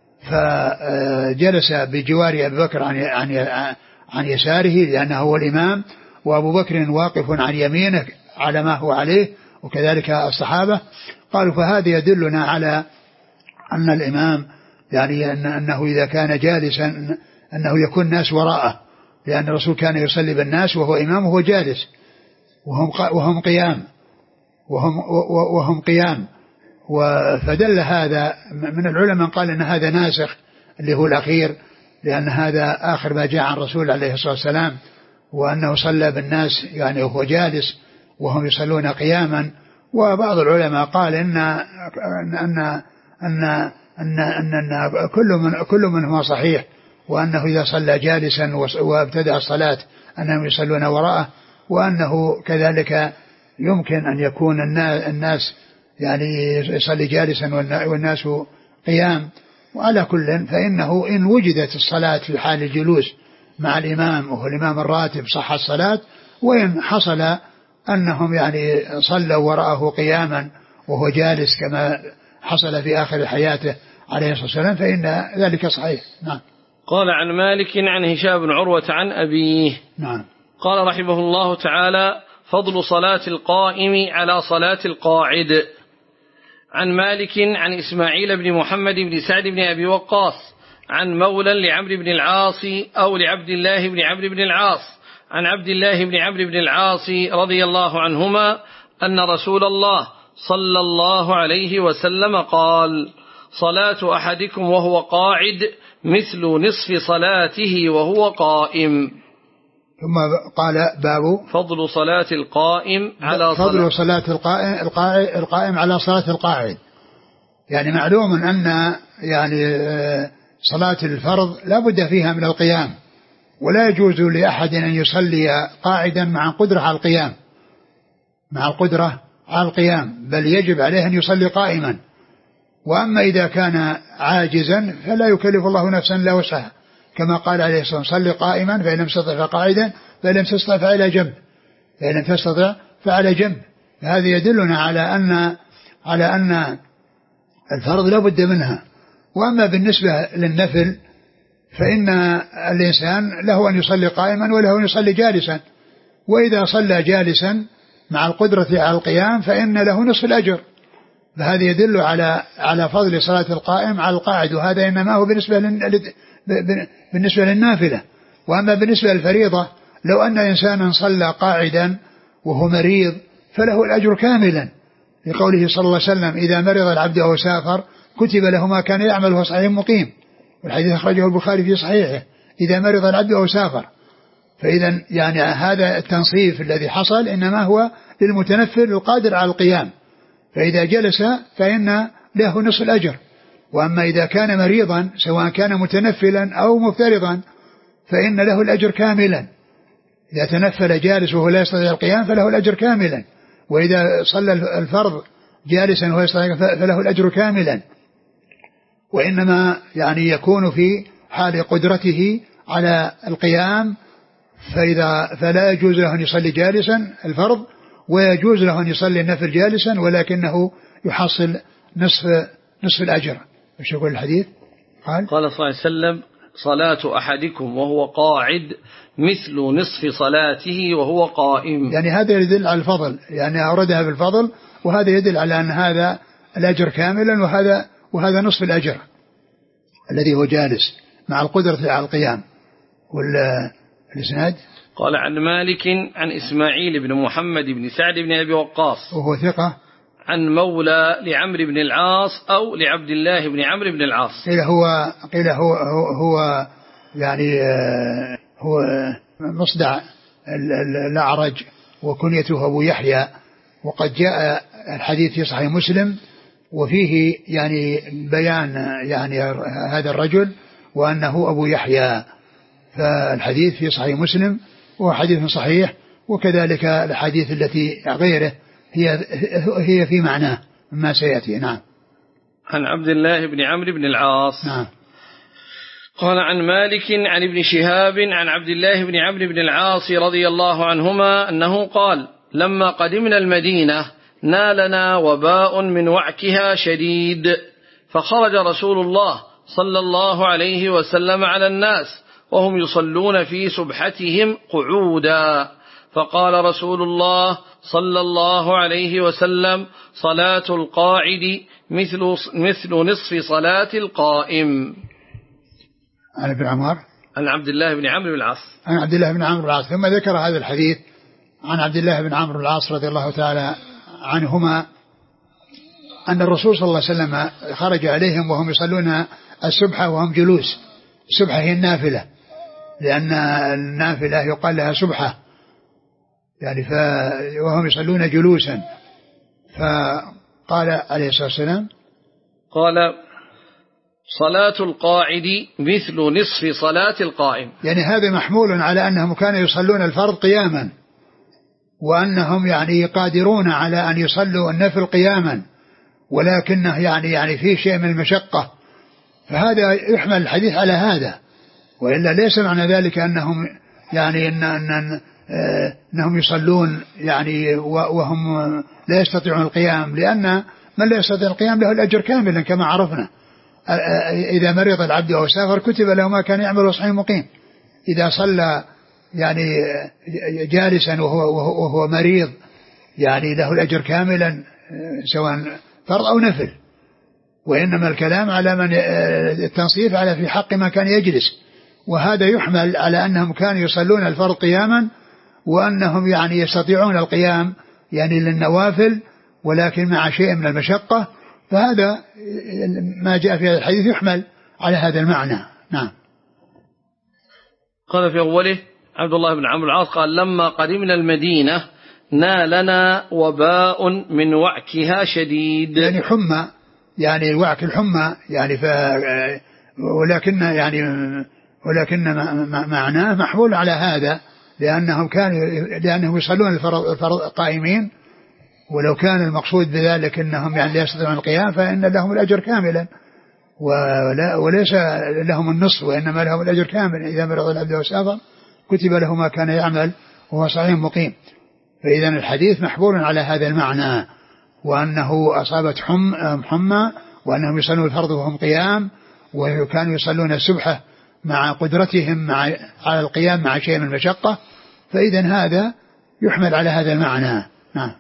S2: فجلس بجوار أبي بكر عن عن عن يساره لأنه هو الإمام، وأبو بكر واقف عن يمينه على ما هو عليه، وكذلك الصحابة. قالوا فهذا يدلنا على أن الإمام يعني أن أنه إذا كان جالسا أنه يكون الناس وراءه، لأن الرسول كان يصلي بالناس وهو إمام وهو جالس وهم وهم قيام وهم وهم قيام فدل هذا من العلماء قال أن هذا ناسخ اللي هو الأخير، لأن هذا آخر ما جاء عن الرسول عليه الصلاة والسلام، وأنه صلى بالناس يعني وهو جالس وهم يصلون قياما. وبعض العلماء قال إن أن أن أن أن, أن, أن كل من كل منهما صحيح، وأنه إذا صلى جالسا وابتدأ الصلاة أنهم يصلون وراءه، وأنه كذلك يمكن أن يكون الناس يعني يصلي جالسا والناس قيام. وعلى كل فإنه إن وجدت الصلاة في حال الجلوس مع الإمام وهو الإمام الراتب صح الصلاة، وإن حصل أنهم يعني صلوا وراءه قياما وهو جالس كما حصل في آخر حياته عليه الصلاة والسلام فإن ذلك صحيح. نعم.
S1: قال عن مالك عن هشام بن عروة عن أبيه.
S2: نعم.
S1: قال رحمه الله تعالى: فضل صلاة القائم على صلاة القاعد. عن مالك عن إسماعيل بن محمد بن سعد بن أبي وقاص عن مولى لعمرو بن العاص أو لعبد الله بن عمرو بن العاص عن عبد الله بن عمرو بن العاص رضي الله عنهما أن رسول الله صلى الله عليه وسلم قال: صلاة أحدكم وهو قاعد مثل نصف صلاته وهو قائم.
S2: ثم قال: باب
S1: فضل صلاة القائم على صلاة
S2: فضل صلاة القائم, القائم على صلاة القاعد. يعني معلوم أن يعني صلاة الفرض لا بد فيها من القيام، ولا يجوز لأحد أن يصلي قاعدا مع القدرة على القيام مع القدرة على القيام بل يجب عليه أن يصلي قائما. وأما إذا كان عاجزا فلا يكلف الله نفسا إلا وسعها، كما قال عليه الصلاة والسلام: صلي قائما فإن لم تستطع فقاعدا فإن لم تستطع فعلى جنب فإن لم تستطع فعلى جنب. هذا يدلنا على أن على أن الفرض لا بد منها. وأما بالنسبة للنفل فإن الإنسان له أن يصلي قائما وله أن يصلي جالسا، وإذا صلى جالسا مع القدرة على القيام فإن له نصف الأجر. فهذا يدل على على فضل صلاة القائم على القاعد، وهذا إنما هو بالنسبة بالنسبة للنافلة. وأما بالنسبة للفريضة لو أن إنسانا صلى قاعدا وهو مريض فله الأجر كاملا، لقوله صلى الله عليه وسلم: إذا مرض العبد أو سافر كتب له ما كان يعمل وهو صحيح مقيم. والحديث أخرجه البخاري في صحيحه: إذا مرض العبد أو سافر. فإذا يعني هذا التنصيف الذي حصل إنما هو للمتنفل القادر على القيام، فإذا جلس فإن له نصف الأجر. وأما إذا كان مريضا سواء كان متنفلا أو مفترضا فإن له الأجر كاملا. إذا تنفل جالس وهو لا يستطيع القيام فله الأجر كاملا، وإذا صلى الفرض جالسا وهو يستطيع فله الأجر كاملا. وإنما يعني يكون في حال قدرته على القيام، فإذا فلا يجوز له أن يصلي جالسا الفرض، ويجوز له أن يصلي النفل جالسا، ولكنه يحصل نصف نصف الأجر. ايش يقول الحديث؟ قال
S1: قال صلى الله عليه وسلم: صلاة أحدكم وهو قاعد مثل نصف صلاته وهو قائم.
S2: يعني هذا يدل على الفضل، يعني أوردها بالفضل، وهذا يدل على أن هذا الأجر كاملا وهذا وهذا نصف الأجر الذي هو جالس مع القدرة على القيام. والإسناد
S1: قال عن مالك عن إسماعيل بن محمد بن سعد بن أبي وقاص
S2: وهو ثقة
S1: عن مولى لعمرو بن العاص أو لعبد الله بن عمرو بن العاص.
S2: قيل هو قيل هو هو, هو يعني هو مصدع الأعرج وكنيته أبو يحيى، وقد جاء الحديث في صحيح مسلم وفيه يعني بيان يعني هذا الرجل وأنه أبو يحيى. فالحديث في صحيح مسلم وهو حديث صحيح، وكذلك الحديث التي غيره هي هي في معناه مما سيأتي. نعم.
S1: عن عبد الله بن عمرو بن العاص.
S2: نعم.
S1: قال عن مالك عن ابن شهاب عن عبد الله بن عمرو بن العاص رضي الله عنهما أنه قال: لما قدمنا المدينة نالنا وباء من وعكها شديد، فخرج رسول الله صلى الله عليه وسلم على الناس وهم يصلون في سبحتهم قعودا، فقال رسول الله صلى الله عليه وسلم: صلاة القاعد مثل مثل نصف صلاة القائم.
S2: عن ابن عمر
S1: عن عبد الله بن عمرو بن العاص
S2: عن عبد الله بن عمرو بن العاص. ثم ذكر هذا الحديث عن عبد الله بن عمرو بن العاص رضي الله تعالى عنهما أن الرسول صلى الله عليه وسلم خرج عليهم وهم يصلون السبحة وهم جلوس. السبحة هي النافلة، لأن النافلة يقال لها سبحة يعني ف... وهم يصلون جلوسا. فقال عليه الصلاة والسلام
S1: قال صلاة القاعد مثل نصف صلاة القائم.
S2: يعني هذا محمول على أنهم كانوا يصلون الفرض قياما، وأنهم يعني قادرون على أن يصلوا النفل قياما، ولكنه يعني يعني فيه شيء من المشقة، فهذا يحمل الحديث على هذا. وإلا ليس معنى ذلك أنهم يعني إن أن أنهم يصلون يعني وهم لا يستطيعون القيام، لأن من لا يستطيع القيام له الأجر كاملا كما عرفنا. إذا مرض العبد أو سافر كتب له ما كان يعمل صحيح مقيم. إذا صلى يعني جالسا وهو, وهو مريض يعني له الأجر كاملا سواء فرض أو نفل. وإنما الكلام على من التنصيف على في حق ما كان يجلس، وهذا يحمل على أنهم كانوا يصلون الفرض قياما، وأنهم يعني يستطيعون القيام يعني للنوافل ولكن مع شيء من المشقة. فهذا ما جاء في هذا الحديث يحمل على هذا المعنى. نعم.
S1: قال في أوله عبد الله بن عمرو العاص قال لما قدمنا المدينة نالنا وباء من وعكها شديد،
S2: يعني حمى، يعني وعك الحمى يعني ف ولكن يعني ولكن معناه محمول على هذا، لأنهم كانوا لأنهم يصلون الفرض قائمين، ولو كان المقصود بذلك أنهم يعني لا يستطيعون القيام فإن لهم الأجر كاملا ولا وليس لهم النصف، وإنما لهم الأجر كامل. إذا مرض العبد وسافر كتب له ما كان يعمل وهو صحيح مقيم. فإذا الحديث محمول على هذا المعنى، وأنه أصابت حم حمى، وأنهم يصلون الفرض وهم قيام، وكانوا يصلون السبحة مع قدرتهم مع على القيام مع شيء من المشقة. فإذا هذا يحمل على هذا المعنى. نعم.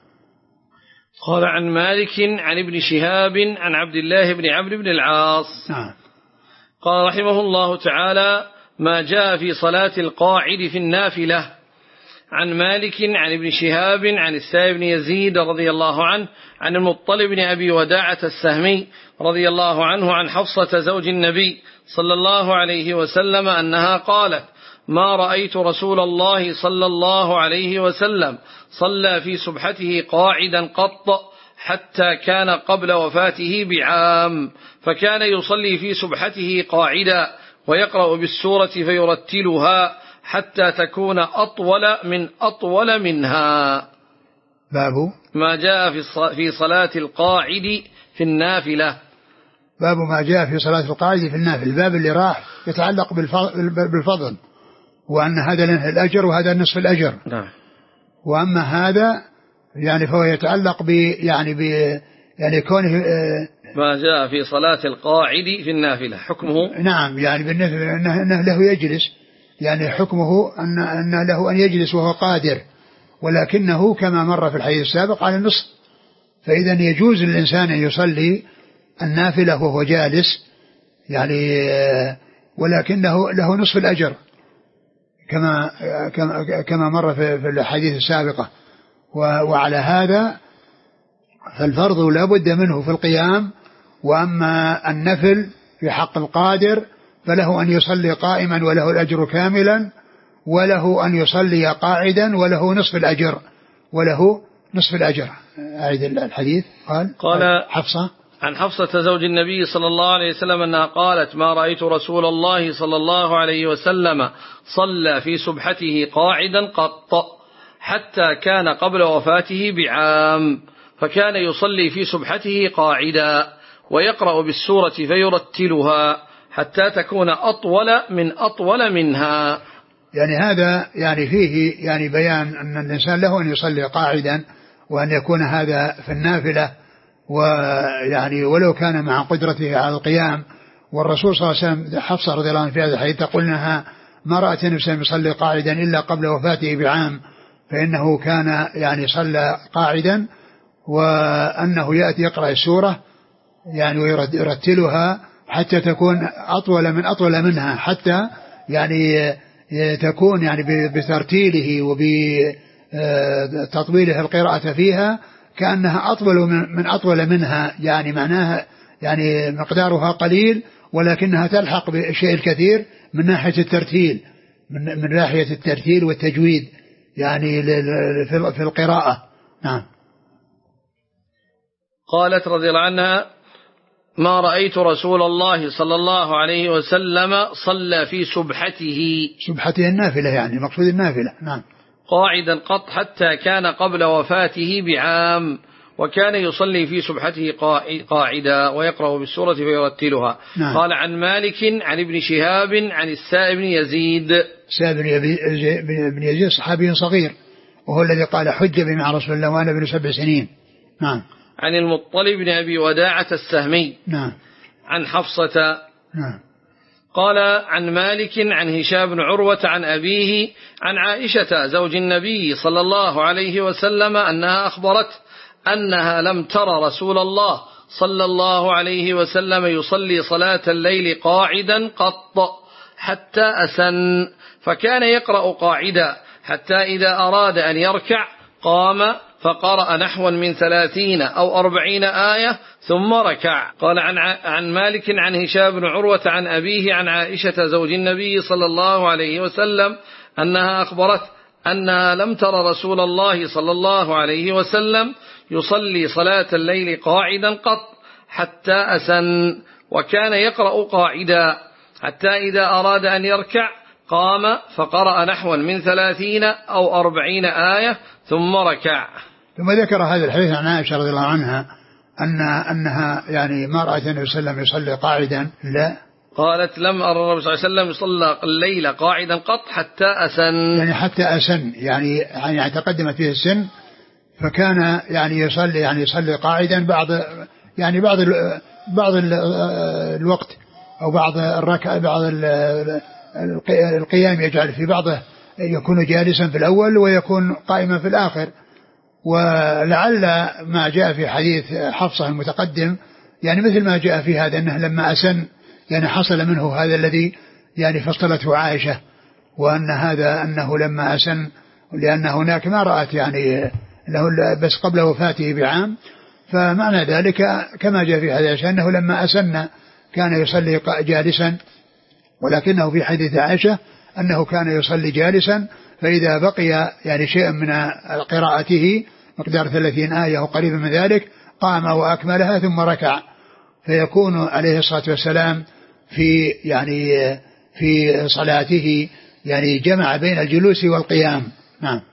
S1: قال عن مالك عن ابن شهاب عن عبد الله بن عمرو بن العاص
S2: نعم.
S1: قال رحمه الله تعالى ما جاء في صلاة القاعد في النافلة. عن مالك عن ابن شهاب عن السائب بن يزيد رضي الله عنه عن المطلب بن أبي وداعة السهمي رضي الله عنه عن حفصة زوج النبي صلى الله عليه وسلم أنها قالت ما رأيت رسول الله صلى الله عليه وسلم صلى في سبحته قاعدا قط حتى كان قبل وفاته بعام، فكان يصلي في سبحته قاعدا ويقرأ بالسورة فيرتلها حتى تكون أطول من أطول منها.
S2: باب
S1: ما جاء في صلاة القاعد في النافلة.
S2: باب ما جاء في صلاة القاعد في النافلة. الباب اللي راح يتعلق بالفضل، وأن هذا الأجر وهذا نصف الأجر.
S1: نعم.
S2: وأما هذا يعني فهو يتعلق ب يعني ب يعني كونه
S1: ما جاء في صلاة القاعد في النافلة حكمه.
S2: نعم، يعني بالنسبة أنه, أنه له يجلس، يعني حكمه أن, أن له أن يجلس وهو قادر، ولكنه كما مر في الحديث السابق على النصف. فإذا يجوز للإنسان أن يصلي النافلة وهو جالس يعني، ولكنه له نصف الأجر كما كما كما مر في الحديث السابقة. وعلى هذا فالفرض لا بد منه في القيام، وأما النفل في حق القادر فله أن يصلي قائما وله الأجر كاملا، وله أن يصلي قاعدا وله نصف الأجر وله نصف الأجر. أعيد الحديث. قال
S1: قال
S2: حفصة
S1: عن حفصة زوج النبي صلى الله عليه وسلم أنها قالت ما رأيت رسول الله صلى الله عليه وسلم صلى في سبحته قاعدا قط حتى كان قبل وفاته بعام، فكان يصلي في سبحته قاعدا ويقرأ بالسورة فيرتلها حتى تكون أطول من أطول منها.
S2: يعني هذا يعني فيه يعني بيان أن الإنسان له أن يصلي قاعدا، وأن يكون هذا في النافلة، ويعني ولو كان مع قدرته على القيام. والرسول صلى الله عليه وسلم حفصة رضي الله عنها في هذا الحديث تقول أنها ما رأت النبي يصلي قاعدا إلا قبل وفاته بعام، فإنه كان يعني صلى قاعدا، وأنه يأتي يقرأ السورة يعني ويرتلها حتى تكون أطول من أطول منها، حتى يعني تكون يعني بترتيله وبتطويله القراءة فيها كأنها أطول من أطول منها، يعني معناها يعني مقدارها قليل ولكنها تلحق بالشيء الكثير من ناحية الترتيل، من من ناحية الترتيل والتجويد يعني في القراءة. نعم.
S1: قالت رضي الله عنها: ما رأيت رسول الله صلى الله عليه وسلم صلى في سبحته،
S2: سبحته النافلة يعني مقصود النافلة. نعم.
S1: قاعدا قط حتى كان قبل وفاته بعام، وكان يصلي في سبحته قاعدا ويقرأ بالسورة فيرتلها.
S2: نعم.
S1: قال عن مالك عن ابن شهاب عن السائب بن يزيد.
S2: السائب بن يزيد صحابي صغير، وهو الذي قال حج بي مع رسول الله وأنا ابن سبع سنين. نعم.
S1: عن المطلب بن أبي وداعة السهمي.
S2: نعم.
S1: عن حفصة.
S2: نعم.
S1: قال عن مالك عن هشام بن عروة عن أبيه عن عائشة زوج النبي صلى الله عليه وسلم أنها أخبرت أنها لم ترى رسول الله صلى الله عليه وسلم يصلي صلاة الليل قاعدا قط حتى أسن، فكان يقرأ قاعدا حتى إذا أراد أن يركع قام فقرأ نحوا من ثلاثين أو أربعين آية ثم ركع. قال عن, عن مالك عن هشام بن عروة عن أبيه عن عائشة زوج النبي صلى الله عليه وسلم أنها أخبرت أنها لم تر رسول الله صلى الله عليه وسلم يصلي صلاة الليل قاعدا قط حتى أسن، وكان يقرأ قاعدا حتى إذا أراد أن يركع قام فقرأ نحوا من ثلاثين أو أربعين آية ثم ركع.
S2: ثم ذكر هذا الحديث عن عائشة رضي الله عنها أن أنها يعني ما رأت النبي صلى الله عليه وسلم يصلي قاعدا. لا،
S1: قالت لم أرى النبي صلى الله عليه وسلم يصلى الليل قاعدا قط حتى أسن،
S2: يعني حتى أسن يعني يعني تقدمت فيه السن، فكان يعني يصلي يعني يصلي قاعدا بعض يعني بعض ال بعض ال الوقت أو بعض الركعة بعض القيام يجعل في بعضه يكون جالسا في الأول ويكون قائما في الآخر. ولعل ما جاء في حديث حفصة المتقدم يعني مثل ما جاء في هذا أنه لما أسن يعني حصل منه هذا الذي يعني فصلته عائشة، وأن هذا أنه لما أسن لأن هناك ما رأت يعني له بس قبل وفاته بعام، فمعنى ذلك كما جاء في حديث أنه لما أسن كان يصلي جالسا، ولكنه في حديث عائشة أنه كان يصلي جالسا، فإذا بقي يعني شيء من قراءته مقدار ثلاثين آية وقريبا من ذلك قام وأكملها ثم ركع، فيكون عليه الصلاة والسلام في يعني في صلاته يعني جمع بين الجلوس والقيام. نعم.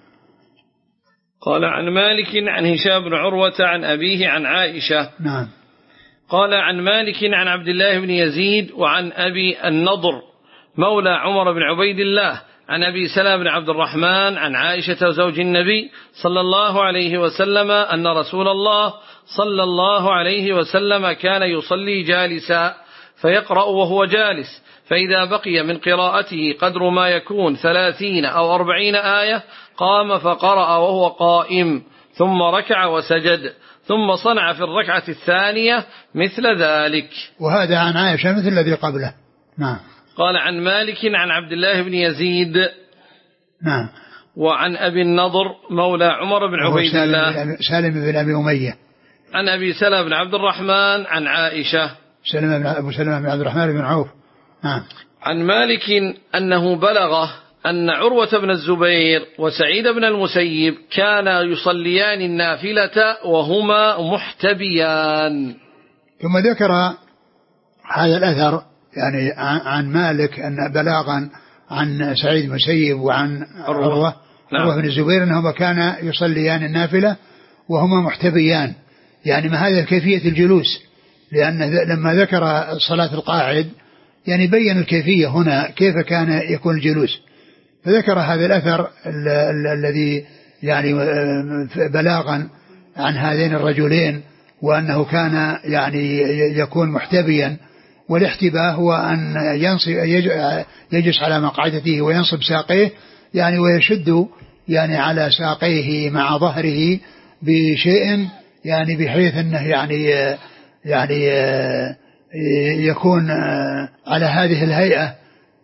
S1: قال عن مالك عن هشام بن عروة عن أبيه عن عائشة.
S2: نعم.
S1: قال عن مالك عن عبد الله بن يزيد وعن أبي النضر مولى عمر بن عبيد الله عن أبي سلمة بن عبد الرحمن عن عائشة زوج النبي صلى الله عليه وسلم أن رسول الله صلى الله عليه وسلم كان يصلي جالسا فيقرأ وهو جالس، فإذا بقي من قراءته قدر ما يكون ثلاثين أو أربعين آية قام فقرأ وهو قائم ثم ركع وسجد، ثم صنع في الركعة الثانية مثل ذلك.
S2: وهذا عن عائشة مثل الذي قبله. نعم.
S1: قال عن مالك عن عبد الله بن يزيد.
S2: نعم.
S1: وعن أبي النضر مولى عمر بن عبيد الله
S2: سالم بن أبي أمية
S1: عن أبي سلمة بن عبد الرحمن عن عائشة
S2: سلمة بن أبو سلمة بن عبد الرحمن بن عوف. نعم.
S1: عن مالك أنه بلغه أن عروة بن الزبير وسعيد بن المسيب كانا يصليان النافلة وهما محتبيان.
S2: ثم ذكر هذا الأثر يعني عن مالك أن بلاغا عن سعيد بن المسيب وعن عروة
S1: نعم.
S2: عروة بن الزبير أنهما كانا يصليان النافلة وهما محتبيان، يعني ما هذا كيفية الجلوس، لأن لما ذكر صلاة القاعد يعني بين الكيفية هنا كيف كان يكون الجلوس، فذكر هذا الأثر الذي يعني بلاغا عن هذين الرجلين وأنه كان يعني يكون محتبيا، والاحتباء هو أن ينصب يجلس على مقعدته وينصب ساقيه يعني ويشد يعني على ساقيه مع ظهره بشيء يعني بحيث أنه يعني يعني يكون على هذه الهيئة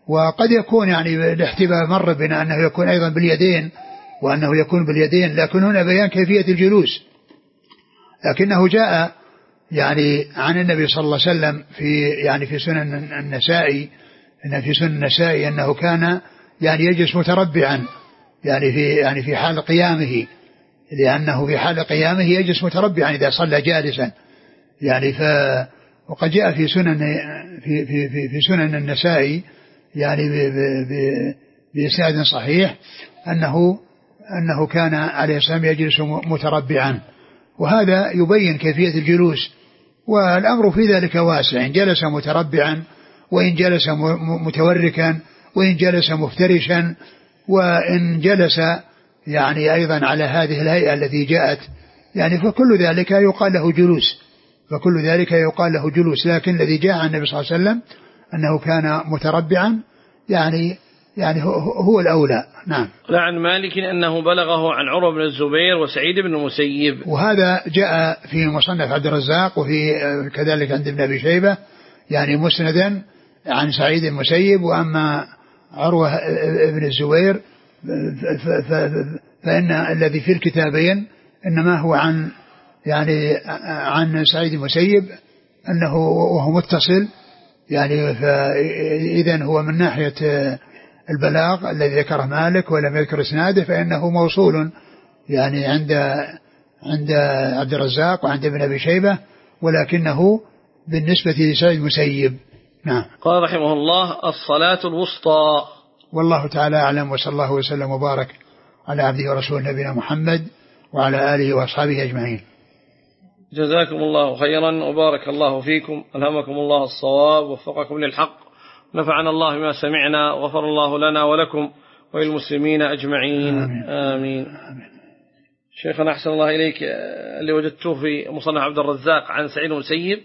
S2: وقد يكون يعني الاحتباء مر بنا أنه يكون أيضا باليدين وأنه يكون باليدين، لكن هنا بيان كيفية الجلوس. لكنه جاء يعني عن النبي صلى الله عليه وسلم في يعني في سنن النسائي، إن في سنن النسائي أنه كان يعني يجلس متربعا يعني في يعني في حال قيامه، لأنه في حال قيامه يجلس متربعا إذا صلى جالسا يعني. ف وقد جاء في سنن في في في, في سنن النسائي يعني بإسناد صحيح أنه أنه كان عليه السلام يجلس متربعا، وهذا يبين كيفية الجلوس. والأمر في ذلك واسع، إن جلس متربعا وإن جلس متوركا وإن جلس مفترشا وإن جلس يعني أيضا على هذه الهيئة التي جاءت يعني، فكل ذلك يقال له جلوس، فكل ذلك يقال له جلوس. لكن الذي جاء عن النبي صلى الله عليه وسلم أنه كان متربعا يعني يعني هو الأولى. نعم.
S1: عن مالك أنه بلغه عن عروة بن الزبير وسعيد بن المسيب،
S2: وهذا جاء في مصنف عبد الرزاق وفي كذلك عند ابن أبي شيبة يعني مسندا عن سعيد بن المسيب. وأما عروة بن الزبير فإن الذي في الكتابين إنما هو عن يعني عن سعيد بن المسيب أنه وهو متصل يعني، فإذن هو من ناحية البلاغ الذي ذكره مالك ولم يذكر اسناده فإنه موصول يعني عند عند عبد الرزاق وعند ابن أبي شيبة، ولكنه بالنسبة لسعيد المسيب. نعم.
S1: قال رحمه الله: الصلاة الوسطى.
S2: والله تعالى أعلم، وصلى الله وسلم وبارك على عبده ورسوله نبينا محمد وعلى آله وأصحابه أجمعين.
S1: جزاكم الله خيرا وبارك الله فيكم، ألهمكم الله الصواب ووفقكم للحق، نفعنا الله بما سمعنا وغفر الله لنا ولكم وللمسلمين أجمعين. آمين, آمين. آمين. شيخنا أحسن الله إليك، اللي وجدته في مصنف عبد الرزاق عن سعيد المسيب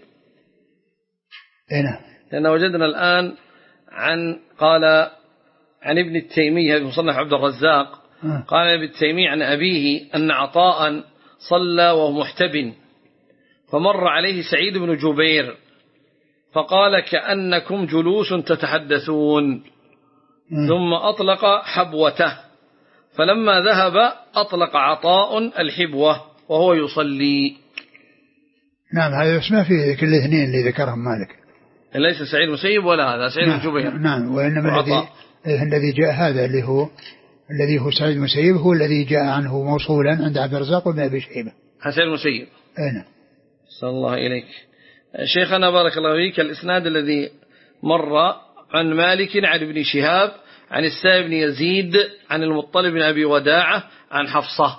S2: هنا،
S1: لأن وجدنا الآن عن قال عن ابن التيمية في مصنف عبد الرزاق آه. قال ابن التيمية عن أبيه أن عطاء صلى وهو محتب فمر عليه سعيد بن جبير فقال: كأنكم جلوس تتحدثون. م. ثم أطلق حبوته، فلما ذهب أطلق عطاء الحبوة وهو يصلي.
S2: نعم. هذا اسمه في كل الاثنين اللي ذكرهم مالك،
S1: ليس سعيد المسيب ولا هذا سعيد بن جبير.
S2: نعم. وإنما الذي الذي جاء هذا اللي هو الذي هو سعيد المسيب هو الذي جاء عنه موصولا عند عبد الرزاق وابن أبي شيبة.
S1: حسين المسيب.
S2: أين؟
S1: صلى الله إليك. شيخنا بارك الله فيك، الإسناد الذي مر عن مالك عن ابن شهاب عن السائب بن يزيد عن المطلب بن أبي وداعة عن حفصة،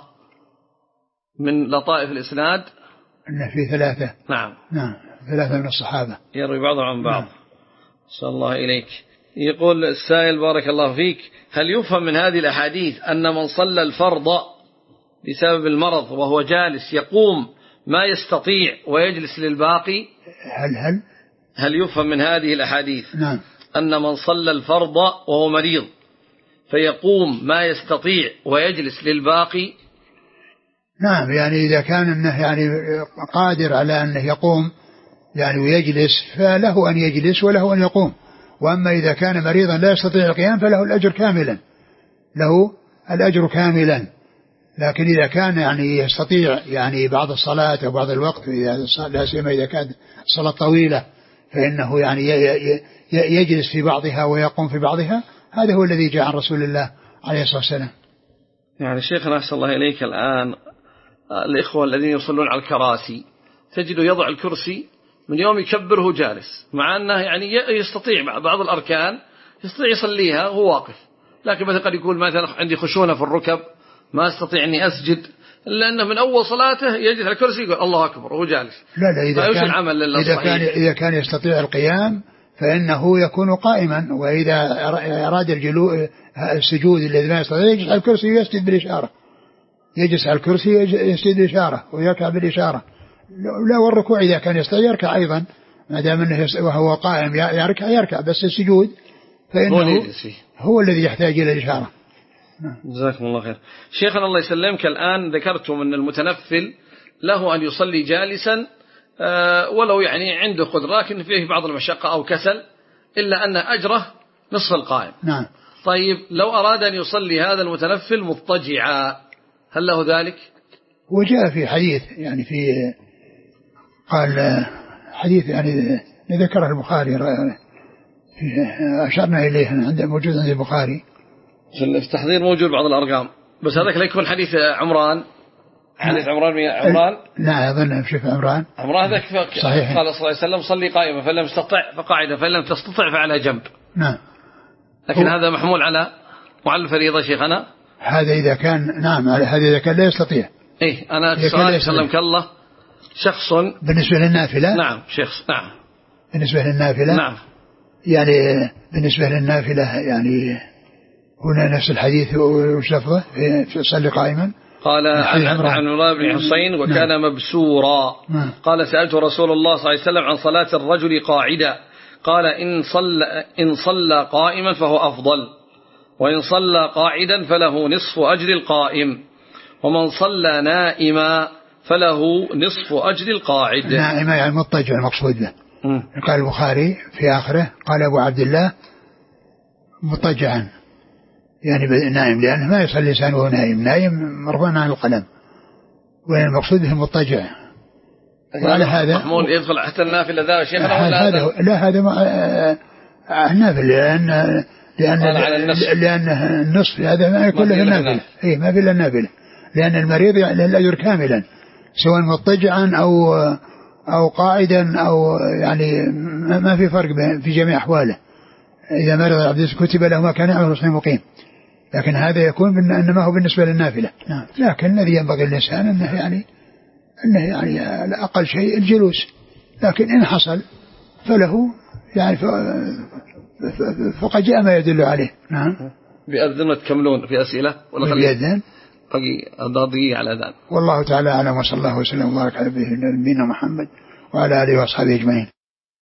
S1: من لطائف الإسناد
S2: أنه في ثلاثة.
S1: نعم.
S2: نعم، ثلاثة من الصحابة
S1: يروي بعضهم عن بعض.
S2: نعم.
S1: صلى الله إليك. يقول السائل بارك الله فيك: هل يفهم من هذه الأحاديث أن من صلى الفرض بسبب المرض وهو جالس يقوم ما يستطيع ويجلس للباقي؟
S2: هل هل
S1: هل يفهم من هذه الأحاديث
S2: نعم
S1: أن من صلى الفرض وهو مريض فيقوم ما يستطيع ويجلس للباقي؟
S2: نعم، يعني إذا كان أنه يعني قادر على أنه يقوم يعني ويجلس فله أن يجلس وله أن يقوم. وأما إذا كان مريضا لا يستطيع القيام فله الأجر كاملا، له الأجر كاملا. لكن إذا كان يعني يستطيع يعني بعض الصلاة أو بعض الوقت، لا سيما إذا كانت الصلاة طويلة، فإنه يعني يجلس في بعضها ويقوم في بعضها. هذا هو الذي جاء عن رسول الله عليه الصلاة والسلام.
S1: يعني شيخنا أحسن الله إليك، الآن الإخوة الذين يصلون على الكراسي تجد يضع الكرسي من يوم يكبره جالس، مع أنه يعني يستطيع بعض الأركان يستطيع يصليها وهو واقف، لكن مثلا قد يقول مثلا عندي خشونة في الركب ما استطيع أني أسجد، إلا أنه من أول صلاته يجلس على الكرسي يقول الله أكبر وهو جالس.
S2: لا لا، إذا كان,
S1: العمل
S2: إذا, كان إذا كان يستطيع القيام فإنه يكون قائما، وإذا أراد الجلو السجود الذي ما يستطيع يجلس على الكرسي ويسجد بالإشارة، يجلس على الكرسي يسجد بالإشارة ويركع بالإشارة. لا، والركوع إذا كان يستطيع يركع أيضا، ما دام أنه وهو قائم يركع يركع، بس السجود فإنه هو الذي يحتاج إلى الإشارة.
S1: جزاكم الله خير. شيخنا الله يسلمك، الآن ذكرتم أن المتنفل له أن يصلي جالسا ولو يعني عنده قدرة لكن فيه بعض المشقة أو كسل، إلا أن أجره نصف القائم.
S2: نعم.
S1: طيب لو أراد أن يصلي هذا المتنفل مضطجعا هل له ذلك؟
S2: وجاء في حديث يعني في قال حديث يعني ذكره البخاري أشرنا إليه عند موجود عند البخاري
S1: في التحضير موجود بعض الأرقام بس هذاك لا يكون حديث عمران حديث عمران عمران
S2: لا أظن شوف عمران
S1: عمران ذاك صحيح قال صلى الله عليه وسلم صلي قائما فلم تستطع فقاعدا فلم تستطع فعلى جنب.
S2: نعم.
S1: لكن هذا محمول على وعلى الفريضة شيخنا.
S2: هذا إذا كان نعم هذا إذا كان لا يستطيع.
S1: إيه أنا سؤالي سلمك الله شخص
S2: بالنسبة للنافلة.
S1: نعم شخص نعم.
S2: بالنسبة للنافلة.
S1: نعم.
S2: يعني بالنسبة للنافلة يعني هنا نفس الحديث وش لفظه في صلي قائما.
S1: قال عن عمران بن حسين وكان نعم. مبسورا.
S2: نعم.
S1: قال سألت رسول الله صلى الله عليه وسلم عن صلاة الرجل قاعدا قال إن صلى إن صلى قائما فهو أفضل وإن صلى قاعدا فله نصف أجر القائم ومن صلى نائما فله نصف أجر القاعد.
S2: نائما يعني مضطجع المقصود به. قال البخاري في آخره قال أبو عبد الله مضطجعا يعني نائم لأنه ما يصلي الإنسان وهو نائم نائم مرفوع عن القلم والمقصود به مضطجع. وعلى هذا
S1: محمول يدخل حتى النافلة ذا شيخ
S2: هذا لا هذا النافلة لأن لأن لأن النصف هذا ما يكون له النافلة إيه ما في إلا النافلة لأن المريض يعني الأجر كاملا سواء مضطجعا أو أو قاعدا أو يعني ما في فرق في جميع أحواله. إذا مرض العبد كتب له ما كان يعمل صحيح مقيم لكن هذا يكون إنما هو بالنسبة للنافلة. نعم. لكن الذي ينبغي للإنسان أنه يعني أنه يعني على أقل شيء الجلوس لكن إن حصل فله يعني فقد جاء ما يدل عليه. نعم.
S1: بأذن تكملون في أسئلة ولا
S2: بأذن
S1: باقي دقيقة على أذان.
S2: والله تعالى أعلم وصلى الله وسلم وبارك على نبينا محمد وعلى آله وأصحابه أجمعين.